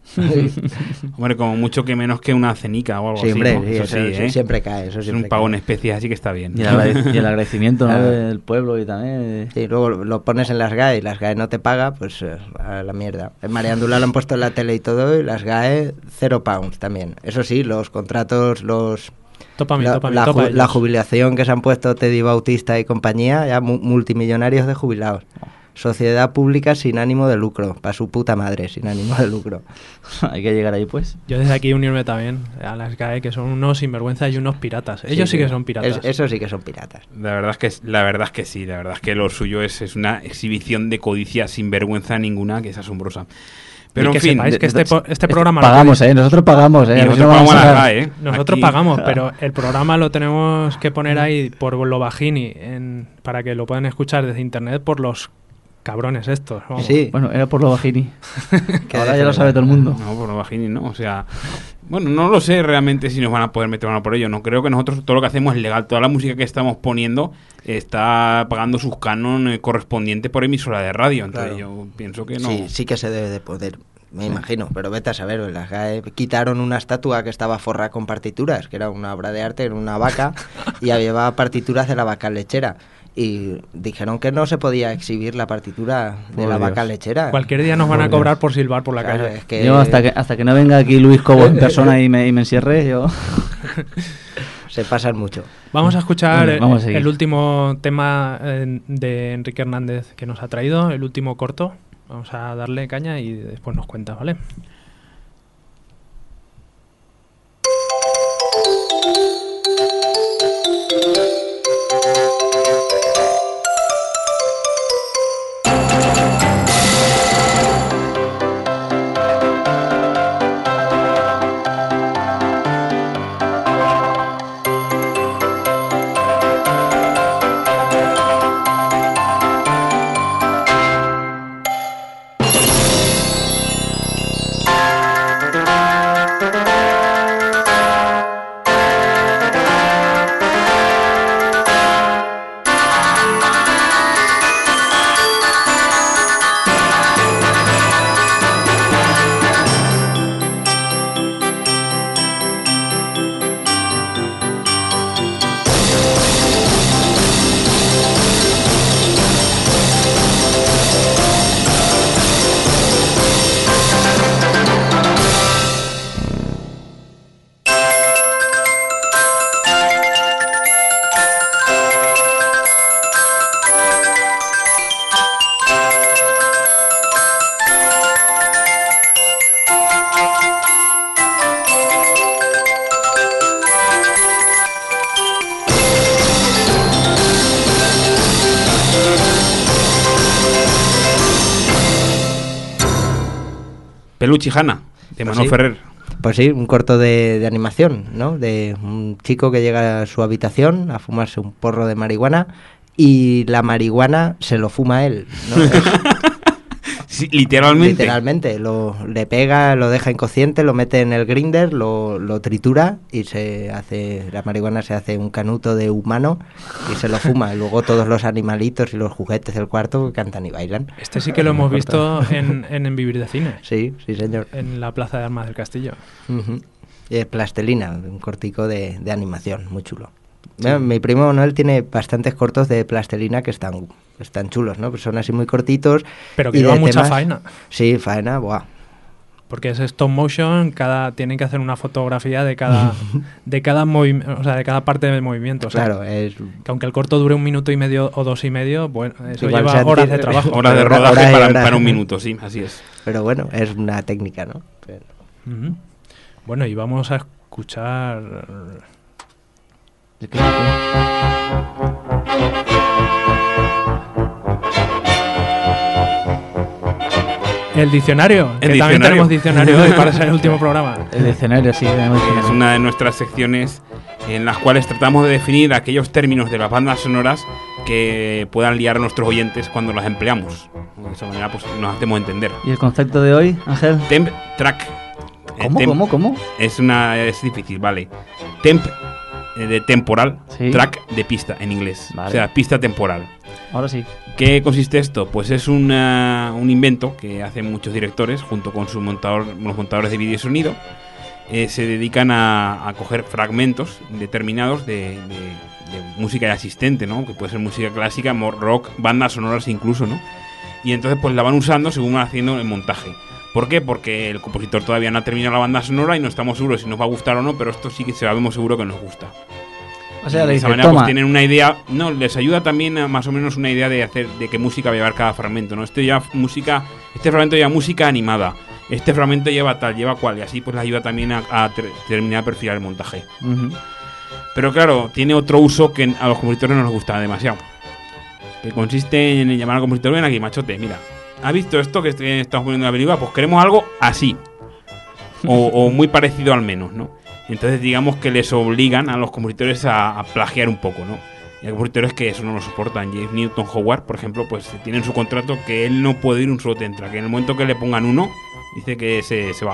Hombre, como mucho que menos que una cenica o algo sí, así, hombre, ¿no? sí, eso, eso sí, sí, ¿eh? siempre cae. Eso es siempre un pago cae. en especies, así que está bien. Y el, agrade- y el agradecimiento, ¿no? Del pueblo y también... Sí, luego lo pones en las G A E y las G A E no te paga, pues eh, a la mierda. En Mariandula lo han puesto en la tele y todo, y las G A E cero pounds también. Eso sí, los contratos, los... Topa mí, la, topa mí, la, topa ju- la jubilación que se han puesto Teddy Bautista y compañía, ya mu- multimillonarios de jubilados. Sociedad pública sin ánimo de lucro, para su puta madre, sin ánimo de lucro. Hay que llegar ahí, pues. Yo desde aquí unirme también a las G A E, que son unos sinvergüenzas y unos piratas. Ellos sí, sí que son piratas. Es, eso sí que son piratas. La verdad es que la verdad es que sí, la verdad es que lo suyo es, es una exhibición de codicia sin vergüenza ninguna, que es asombrosa. Pero y que en fin, sepáis de- que de- este, po- este programa... lo Pagamos, podéis- ¿eh? Nosotros pagamos, ¿eh? y A ver si nosotros no vamos pagamos a a la sacar- G A E, ¿eh? Nosotros Aquí- pagamos, pero el programa lo tenemos que poner ahí por lo bajini en, para que lo puedan escuchar desde internet por los cabrones estos. vamos. Sí, Bueno, era por lo bajini. que Ahora de ya lo verdad. sabe todo el mundo. No, por lo bajini, ¿no? O sea, bueno, no lo sé realmente si nos van a poder meter mano por ello. No creo que nosotros todo lo que hacemos es legal. Toda la música que estamos poniendo está pagando sus canon eh, correspondientes por emisora de radio. Entonces Claro. yo pienso que no. Sí, sí que se debe de poder, me imagino, pero vete a saber, las G A E quitaron una estatua que estaba forrada con partituras, que era una obra de arte en una vaca, y llevaba partituras de la vaca lechera. Y dijeron que no se podía exhibir la partitura de Por la Dios. vaca lechera. Cualquier día nos van a Por cobrar Dios. por silbar por la Claro, calle. es que Yo hasta que hasta que no venga aquí Luis Cobo en persona y me, y me encierre, yo... se pasan mucho. Vamos a escuchar Bueno, vamos a el, seguir. el último tema eh, de Enrique Hernández que nos ha traído, el último corto. Vamos a darle caña y después nos cuentas, ¿vale? Peluche y Hanna, de Pues Manuel sí. Ferrer. Pues sí, un corto de, de animación, ¿no? De un chico que llega a su habitación a fumarse un porro de marihuana y la marihuana se lo fuma él, ¿no? Sí, literalmente. Literalmente, lo, le pega, lo deja inconsciente, lo mete en el grinder, lo, lo tritura y se hace, la marihuana se hace un canuto de humano y se lo fuma. Y luego todos los animalitos y los juguetes del cuarto cantan y bailan. Este sí que lo hemos visto en, en, en Vivir de Cine, Sí, sí señor. en la Plaza de Armas del Castillo. Ujú. Y es Plastelina, un cortico de, de animación, muy chulo. Bueno, mi primo Manuel tiene bastantes cortos de plastelina que están, están chulos, ¿no? Pues son así muy cortitos. Pero que y lleva de mucha temas- faena. Sí, faena, buah. Porque es stop motion, cada tienen que hacer una fotografía de cada de cada movi- o sea, de cada parte del movimiento. O sea, Claro, es... que aunque el corto dure un minuto y medio o dos y medio, bueno, eso Igual lleva sean horas diez- de trabajo. Horas de Hora- rodaje hora y para, hora. para un minuto, sí, así es. Pero bueno, es una técnica, ¿no? Pero- Ujú. Bueno, y vamos a escuchar el diccionario, El que también diccionario. tenemos diccionario hoy para ser el último programa. El escenario, sí. tenemos Es escenario. una de nuestras secciones en las cuales tratamos de definir aquellos términos de las bandas sonoras que puedan liar a nuestros oyentes cuando las empleamos. De esa manera pues, nos hacemos entender. ¿Y el concepto de hoy, Ángel? Temp track. Eh, ¿Cómo, temp- cómo, cómo? Es una es difícil, vale. Temp eh, de temporal, Sí. track de pista en inglés. Vale. O sea, pista temporal. Ahora sí. ¿Qué consiste esto? Pues es una- un invento que hacen muchos directores junto con su montador, los montadores de vídeo y sonido. Eh, se dedican a, a coger fragmentos determinados de, de- de música ya existente, ¿no? Que puede ser música clásica, mo- rock, bandas sonoras incluso, ¿no? Y entonces pues la van usando según van haciendo el montaje. ¿Por qué? Porque el compositor todavía no ha terminado la banda sonora y no estamos seguros si nos va a gustar o no, pero esto sí que sabemos seguro que nos gusta. O sea, Y le de dice, esa manera toma, pues tienen una idea, no, les ayuda también a más o menos una idea de hacer de qué música va a llevar cada fragmento, ¿no? Esto lleva música, este fragmento lleva música animada, este fragmento lleva tal, lleva cual, y así pues les ayuda también a, a ter- terminar de perfilar el montaje. Ujú. Pero claro, tiene otro uso que a los compositores no les gusta demasiado. Que consiste en llamar al compositor, ven aquí, machote, mira, ¿has visto esto que estamos poniendo en la película? Pues queremos algo así. O, o muy parecido al menos, ¿no? Entonces digamos que les obligan a los compositores a, a plagiar un poco, ¿no? Y hay compositores que eso no lo soportan. James Newton Howard, por ejemplo, pues tiene en su contrato que él no puede ir un solo temp track. En el momento que le pongan uno, dice que se, se va.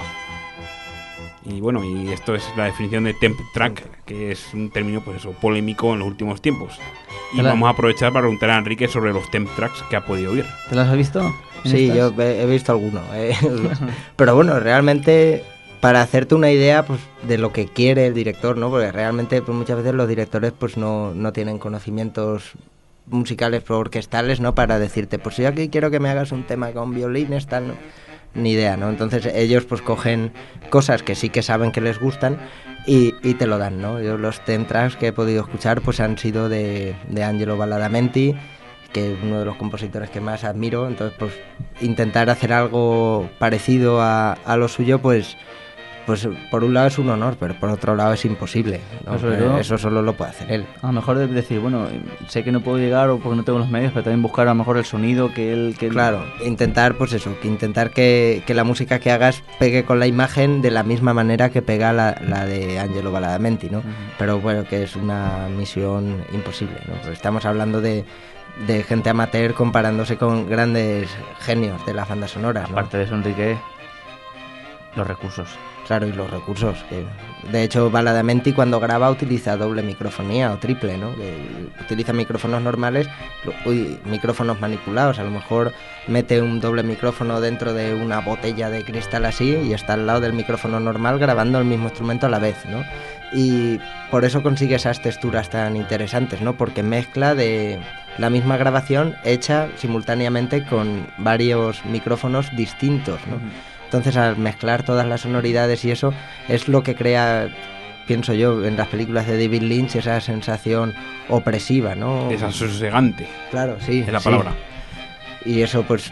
Y bueno, y esto es la definición de temp track, que es un término pues eso, polémico en los últimos tiempos. Y la... vamos a aprovechar para preguntar a Enrique sobre los temp tracks que ha podido oír. ¿Te las has visto? Sí, estas? yo he, he visto alguno. Eh. Pero bueno, realmente para hacerte una idea pues de lo que quiere el director, ¿no? Porque realmente pues, muchas veces los directores pues no, no tienen conocimientos musicales o orquestales, ¿no? Para decirte, pues yo aquí quiero que me hagas un tema con violines, tal, ¿no? Ni idea, ¿no? Entonces ellos pues cogen cosas que sí que saben que les gustan y, y te lo dan, ¿no? Yo los temp tracks que he podido escuchar pues han sido de, de Angelo Badalamenti, que es uno de los compositores que más admiro. Entonces pues intentar hacer algo parecido a, a lo suyo pues pues por un lado es un honor, pero por otro lado es imposible, ¿no? Sobre todo, eso solo lo puede hacer él. A lo mejor de decir, bueno, sé que no puedo llegar o porque no tengo los medios, pero también buscar a lo mejor el sonido que él... Que él... Claro, intentar pues eso, que intentar que, que la música que hagas pegue con la imagen de la misma manera que pega la, la de Angelo Badalamenti, ¿no? Uh-huh. Pero bueno, que es una misión imposible, ¿no? Pues estamos hablando de, de gente amateur comparándose con grandes genios de las bandas sonoras, ¿no? Aparte de eso, Enrique, los recursos. Claro, y los recursos. Que, de hecho, Badalamenti cuando graba utiliza doble microfonía o triple, ¿no? Que utiliza micrófonos normales, uy, micrófonos manipulados. A lo mejor mete un doble micrófono dentro de una botella de cristal así y está al lado del micrófono normal grabando el mismo instrumento a la vez, ¿no? Y por eso consigue esas texturas tan interesantes, ¿no? Porque mezcla de la misma grabación hecha simultáneamente con varios micrófonos distintos, ¿no? Uh-huh. Entonces, al mezclar todas las sonoridades y eso, es lo que crea, pienso yo, en las películas de David Lynch, esa sensación opresiva, ¿no? Desasosegante. Claro, sí. Es la palabra. Sí. Y eso, pues,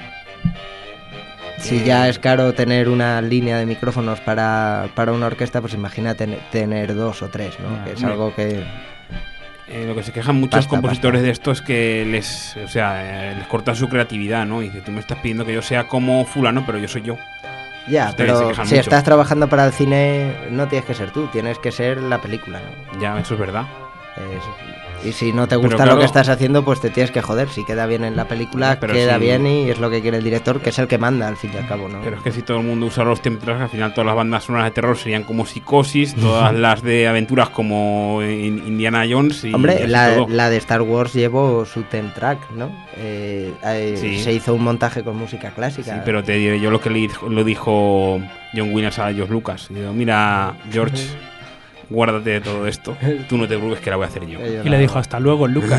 si eh... ya es caro tener una línea de micrófonos para, para una orquesta, pues imagina ten, tener dos o tres, ¿no? Ah, que es algo que... Eh, lo que se quejan muchos pasta, compositores pasta. de esto es que les, o sea, eh, les corta su creatividad, ¿no? Y dice, tú me estás pidiendo que yo sea como fulano, pero yo soy yo. Ya, Ustedes pero si mucho. estás trabajando para el cine, no tienes que ser tú, tienes que ser la película, ¿no? Ya, eso es verdad. Es, y si no te gusta claro, lo que estás haciendo, pues te tienes que joder. Si queda bien en la película, queda si... bien y es lo que quiere el director, que es el que manda al fin y al cabo, ¿no? Pero es que si todo el mundo usara los temp tracks, al final todas las bandas sonoras de terror serían como Psicosis, todas las de aventuras como Indiana Jones y Hombre, la, la de Star Wars llevó su temp track, ¿no? Eh, eh, sí. Se hizo un montaje con música clásica. Sí, pero te diré yo lo que le, lo dijo John Williams a George Lucas. Y digo, mira, George, guárdate de todo esto. Tú no te preocupes que la voy a hacer yo. Y le dijo, hasta luego, Lucas.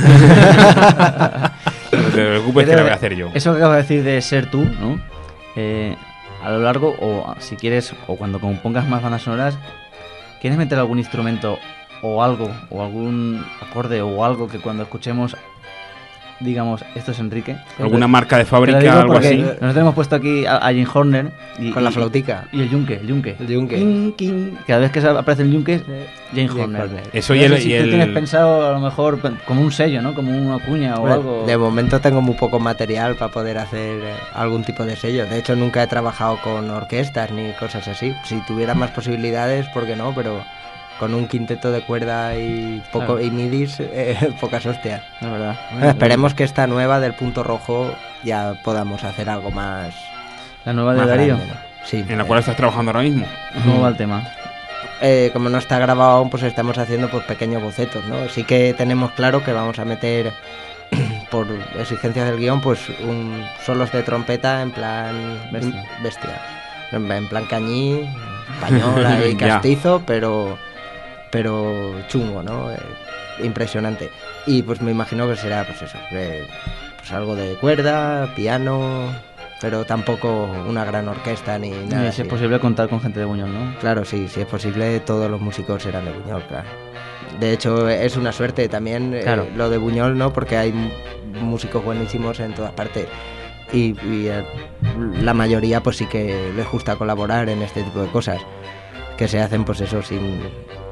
No te preocupes que la voy a hacer yo. Eso que acabas de decir de ser tú, ¿no? Eh, a lo largo, o si quieres, o cuando compongas más bandas sonoras, ¿quieres meter algún instrumento o algo, o algún acorde o algo que cuando escuchemos digamos, esto es Enrique? ¿Alguna marca de fábrica, algo así? Nosotros hemos puesto aquí a, a Jim Horner y, con la flautica y el yunque, el yunque. El yunque. King, king. Cada vez que aparece el yunque, James Horner. Horner. Eso y el, no sé si y tú el... tienes pensado a lo mejor como un sello, ¿no? Como una cuña o bueno, algo. De momento tengo muy poco material para poder hacer algún tipo de sello. De hecho, nunca he trabajado con orquestas ni cosas así. Si tuviera más posibilidades, ¿por qué no? Pero con un quinteto de cuerda y poco claro. y midis, eh, pocas hostias. La verdad. Bueno, esperemos que esta nueva del Punto Rojo ya podamos hacer algo más. La nueva de Darío. Grande, ¿no? Sí. ¿En la cual estás trabajando ahora mismo? ¿Cómo va el tema? Eh, como no está grabado aún, pues estamos haciendo pues pequeños bocetos, ¿no? Sí que tenemos claro que vamos a meter, por exigencias del guión, pues un solos de trompeta en plan bestia, bestia. En, en plan cañí, española y castizo, pero pero chungo, ¿no? Eh, impresionante. Y pues me imagino que será pues eso, eh, pues algo de cuerda, piano, pero tampoco una gran orquesta ni nada. Y si es posible contar con gente de Buñol, ¿no? Claro, sí, si es posible todos los músicos serán de Buñol, claro. De hecho es una suerte también claro. eh, lo de Buñol, ¿no? Porque hay músicos buenísimos en todas partes. Y, y eh, la mayoría pues sí que les gusta colaborar en este tipo de cosas, que se hacen pues eso sin...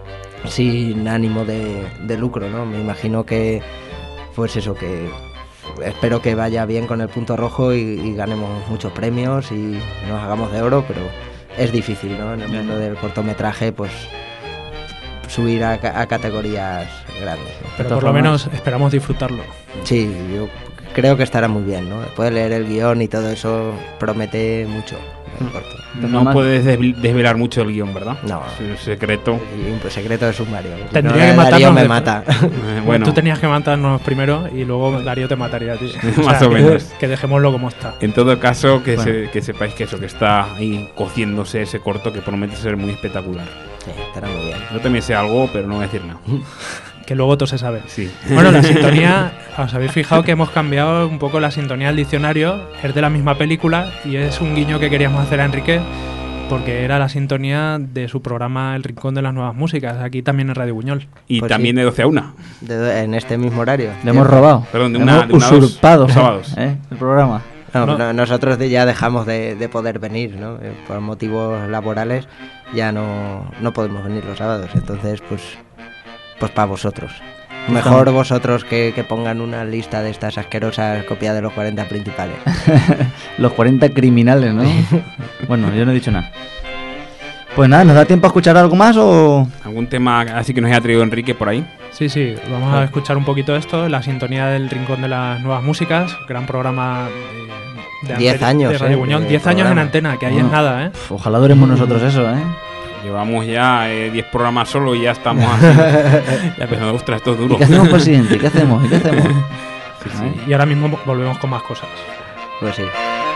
sin ánimo de, de lucro, ¿no? Me imagino que, pues eso, que espero que vaya bien con el punto rojo y, y ganemos muchos premios y nos hagamos de oro, pero es difícil, ¿no? En el mundo del cortometraje, pues subir a, a categorías grandes, ¿no? Pero por lo menos esperamos disfrutarlo. Sí, yo creo que estará muy bien, ¿no? Después de leer el guión y todo eso promete mucho el corto. No puedes desvelar mucho el guión, ¿verdad? No. Es secreto. Sí, un secreto de sumario. Tendría no, que matarnos. Darío me de... mata. Eh, bueno. Tú tenías que matarnos primero y luego Darío te mataría a ti. O Más sea, o que, menos. Que dejémoslo como está. En todo caso, que, Bueno. se, que sepáis que eso, que está ahí cociéndose ese corto que promete ser muy espectacular. Sí, estará muy bien. Yo también sé algo, pero no voy a decir nada. Que luego todo se sabe. Sí. Bueno, la sintonía, os habéis fijado que hemos cambiado un poco la sintonía del diccionario, es de la misma película y es un guiño que queríamos hacer a Enrique porque era la sintonía de su programa El Rincón de las Nuevas Músicas, aquí también en Radio Buñol. Y Pues también sí. de doce a una. De- en este mismo horario. Le hemos robado. Perdón, de Le una- hemos de una a dos usurpado sábados. ¿eh? el programa. No, No. no, nosotros de- ya dejamos de, de poder venir, ¿no? Eh, Por motivos laborales ya no, no podemos venir los sábados, entonces pues pues para vosotros. Mejor vosotros que, que pongan una lista de estas asquerosas copias de los cuarenta principales. Los cuarenta criminales, ¿no? Bueno, yo no he dicho nada. Pues nada, ¿nos da tiempo a escuchar algo más o...? ¿Algún tema así que nos haya traído Enrique por ahí? Sí, sí, vamos a escuchar un poquito esto, la sintonía del Rincón de las Nuevas Músicas, gran programa de, de, Diez ante- años, de Radio eh, Buñol, de diez años en programa. antena, que ahí Bueno. es nada, ¿eh? Pf, ojalá duremos nosotros eso, ¿eh? Llevamos ya diez programas solo y ya estamos así. Ya pensando, ostras, esto es ¿Y duro. qué hacemos por el siguiente? ¿Qué hacemos? ¿Y qué hacemos? ¿Eh? Y ahora mismo volvemos con más cosas. Pues sí.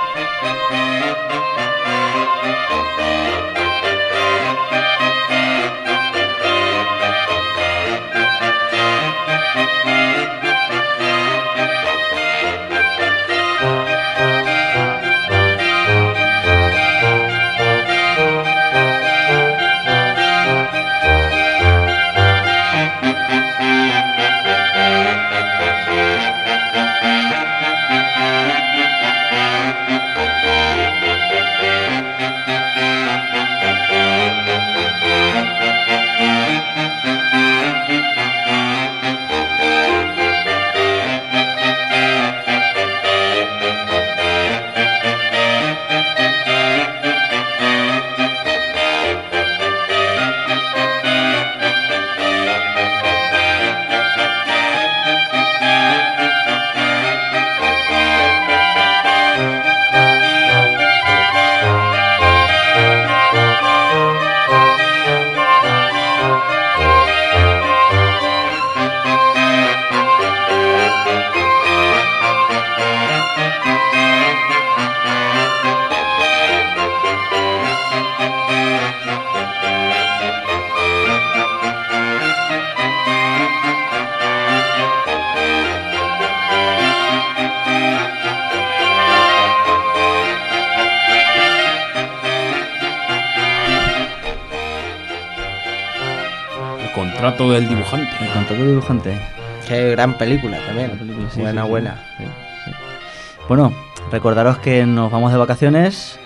El contrato del dibujante. El contrato de dibujante. Qué gran película también. La película, sí, buena, sí, sí. buena. Sí, sí. Bueno, recordaros que nos vamos de vacaciones,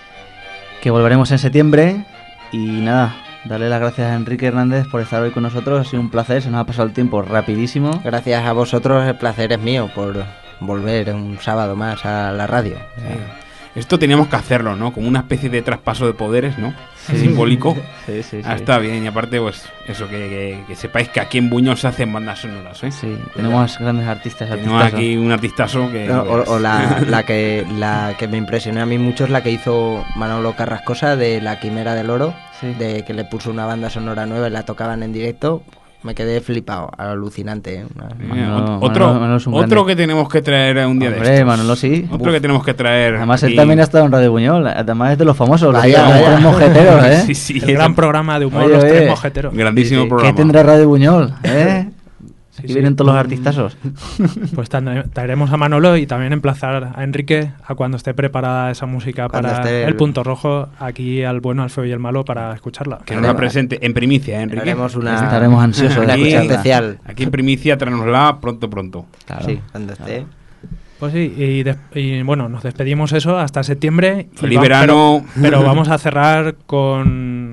que volveremos en septiembre y nada, darle las gracias a Enrique Hernández por estar hoy con nosotros, ha sido un placer, se nos ha pasado el tiempo rapidísimo. Gracias a vosotros, el placer es mío por volver un sábado más a la radio. Esto teníamos que hacerlo, ¿no? Como una especie de traspaso de poderes, ¿no? Simbólico. Sí, sí, sí. Ah, está bien, y aparte, pues, eso, que, que, que sepáis que aquí en Buñol se hacen bandas sonoras, ¿eh? Sí, tenemos grandes artistas. Tenemos artistazos. aquí un artistazo que... No, o pues, o la, la, que, la que me impresionó a mí mucho es la que hizo Manolo Carrascosa de La Quimera del Oro, Sí. de que le puso una banda sonora nueva y la tocaban en directo. Me quedé flipado, alucinante. ¿eh? Una- eh, Manolo- otro Manolo- Manolo es un otro grande. que tenemos que traer un día de Hombre, estos. Manolo sí. Otro Uf. que tenemos que traer. Además, él aquí. también ha estado en Radio Buñol, además es de los famosos, los, Vaya, los vaya. tres mojeteros, ¿eh? Sí, sí, El es gran programa de humor, Oye, Los Tres oye. Mosqueteros. Grandísimo Sí, sí. programa. ¿Qué tendrá Radio Buñol, eh? Sí, Aquí sí. vienen todos los artistazos. Pues tra- traeremos a Manolo y también emplazar a Enrique a cuando esté preparada esa música Cuando para esté el el- punto rojo, aquí al bueno, al feo y el malo para escucharla. Que nos la presente en primicia, ¿eh, Enrique? Haremos una, Estaremos ansiosos de una Aquí- escucha escucharla. especial. Aquí en primicia, tráenosla pronto, pronto. Claro. Sí, cuando esté. Pues sí, y, des- y bueno, nos despedimos eso hasta septiembre. y Feliz va- verano. Pero, pero vamos a cerrar con,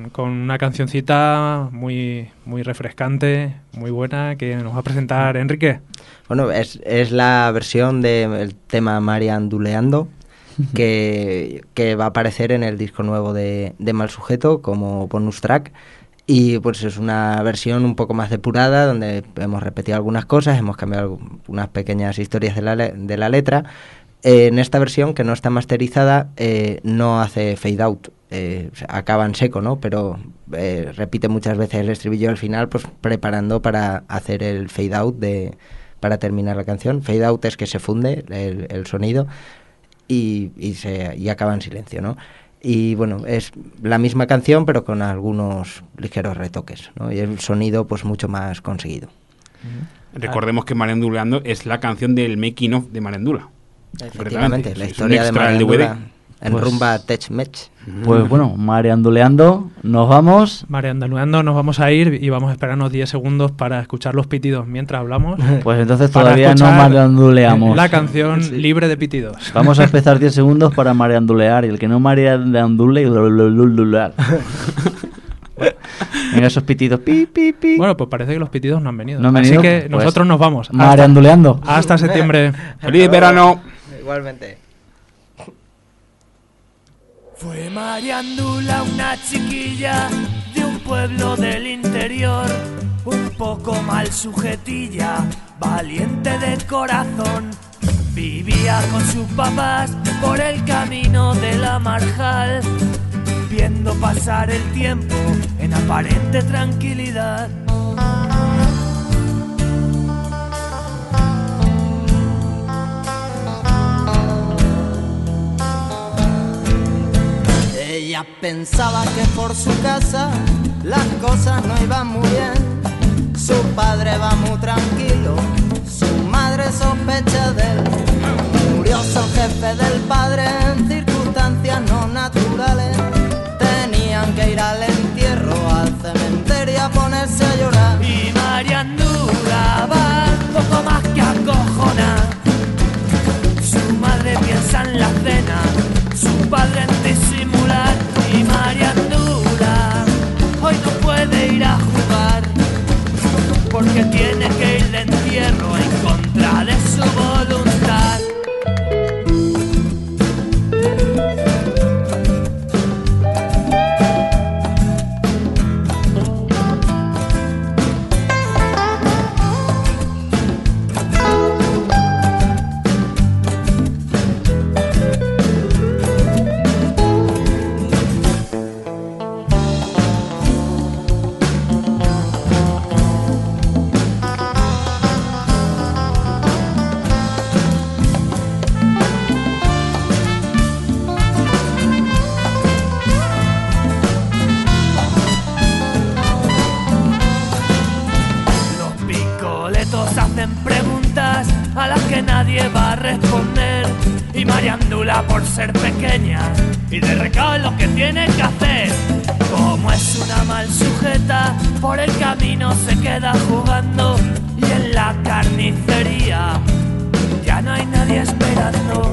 con, con una cancioncita muy, muy refrescante, muy buena, que nos va a presentar Enrique. Bueno, es, es la versión del tema Marianduleando, que, que va a aparecer en el disco nuevo de, de Mal Sujeto como bonus track. Y pues es una versión un poco más depurada, donde hemos repetido algunas cosas, hemos cambiado unas pequeñas historias de la, de la letra. Eh, en esta versión, que no está masterizada, eh, no hace fade out, eh, acaba en seco, ¿no? Pero eh, repite muchas veces el estribillo al final, pues preparando para hacer el fade out de, para terminar la canción. Fade out es que se funde el, el sonido y, y, se, y acaba en silencio, ¿no? Y bueno, es la misma canción pero con algunos ligeros retoques, ¿no? Y el sonido pues mucho más conseguido. Recordemos que Marianduleando es la canción del making of de Mariandula. Efectivamente, la historia de Mariandula en pues, Rumba Tech Match. Pues bueno, Marianduleando, nos vamos. Marianduleando, nos vamos a ir y vamos a esperarnos diez segundos para escuchar los pitidos mientras hablamos. Pues entonces todavía no marianduleamos. La canción sí. libre de pitidos. Vamos a empezar diez segundos para mariandulear y el que no mariandule en esos pitidos pi, pi, pi. Bueno, pues parece que los pitidos no han venido. ¿No han Así venido? que Pues nosotros nos vamos. Marianduleando. Hasta, hasta septiembre. ¡Feliz verano! Igualmente. Fue Mariandula una chiquilla de un pueblo del interior, un poco mal sujetilla, valiente de corazón. Vivía con sus papás por el camino de la marjal, viendo pasar el tiempo en aparente tranquilidad. Ella pensaba que por su casa las cosas no iban muy bien. Su padre va muy tranquilo, su madre sospecha de él. Curioso jefe del padre en circunstancias no naturales. Tenían que ir al entierro, al cementerio a ponerse a llorar. Y Mariandula va poco más que acojona. Su madre piensa en la cena, su padre en disimular. Y Mariandula hoy no puede ir a jugar, porque tiene que ir de entierro en contra de su voluntad. Por ser pequeña y de recado lo que tiene que hacer. Como es una mal sujeta, por el camino se queda jugando. Y en la carnicería ya no hay nadie esperando.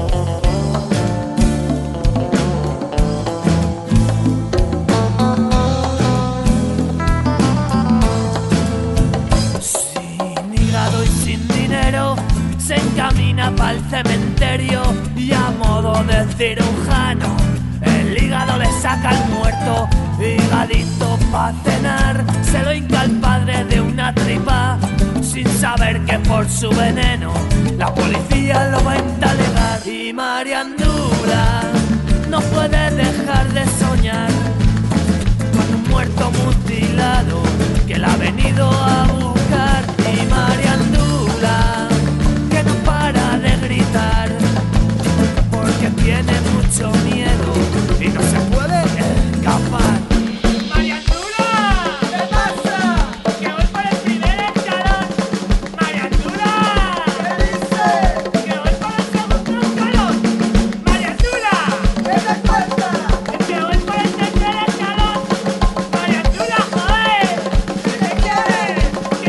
Sin hígado y sin dinero se encamina pa'l cementerio y a modo de cirujano el hígado le saca al muerto. Higadito pa' cenar se lo hinca al padre de una tripa, sin saber que por su veneno la policía lo va a entalegar. Y Mariandula no puede dejar de soñar con un muerto mutilado que la ha venido a buscar. Y Mariandula que no para de gritar porque tiene mucho miedo y no se puede escapar. ¡Mariandula! ¿Qué pasa? Que voy por el primer escalón. ¡Mariandula! ¿Qué dices? Que voy por el segundo escalón. ¡Mariandula! ¿Qué te pasa? Que voy por el tercer escalón. ¡Mariandula, joder! ¿Qué quieres?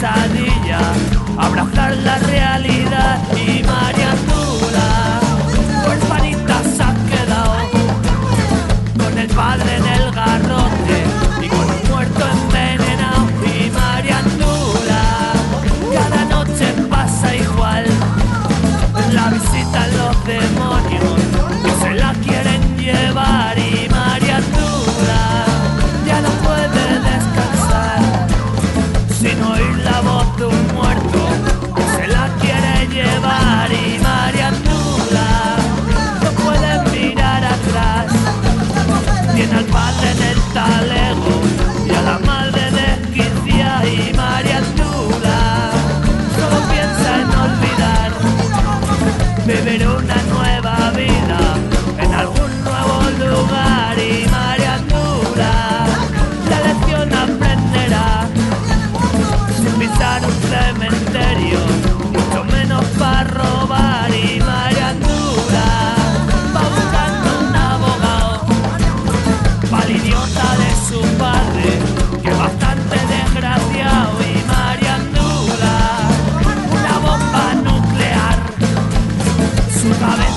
pesadilla, abrazar la realidad. Y Mariandula, huerfanita se ha quedado con el padre en el garrote y con un muerto envenenado. Y Mariandula, cada noche pasa igual, la visitan los demonios que se la quieren llevar. Y Mariandula ya no puede descansar sin oír la voz de un muerto que se la quiere llevar. Y Mariandula no puede mirar atrás, tiene al padre en el talego y a la madre desquiciada. Y Mariandula solo piensa en olvidar, vivir una nueva vida en algún nuevo lugar. Y Mariandula la lección aprenderá sin pisar un cementerio, mucho menos para robar. Y Mariandula va buscando un abogado para el idiota de su padre, que es bastante desgraciado. Y Mariandula una bomba nuclear, su cabeza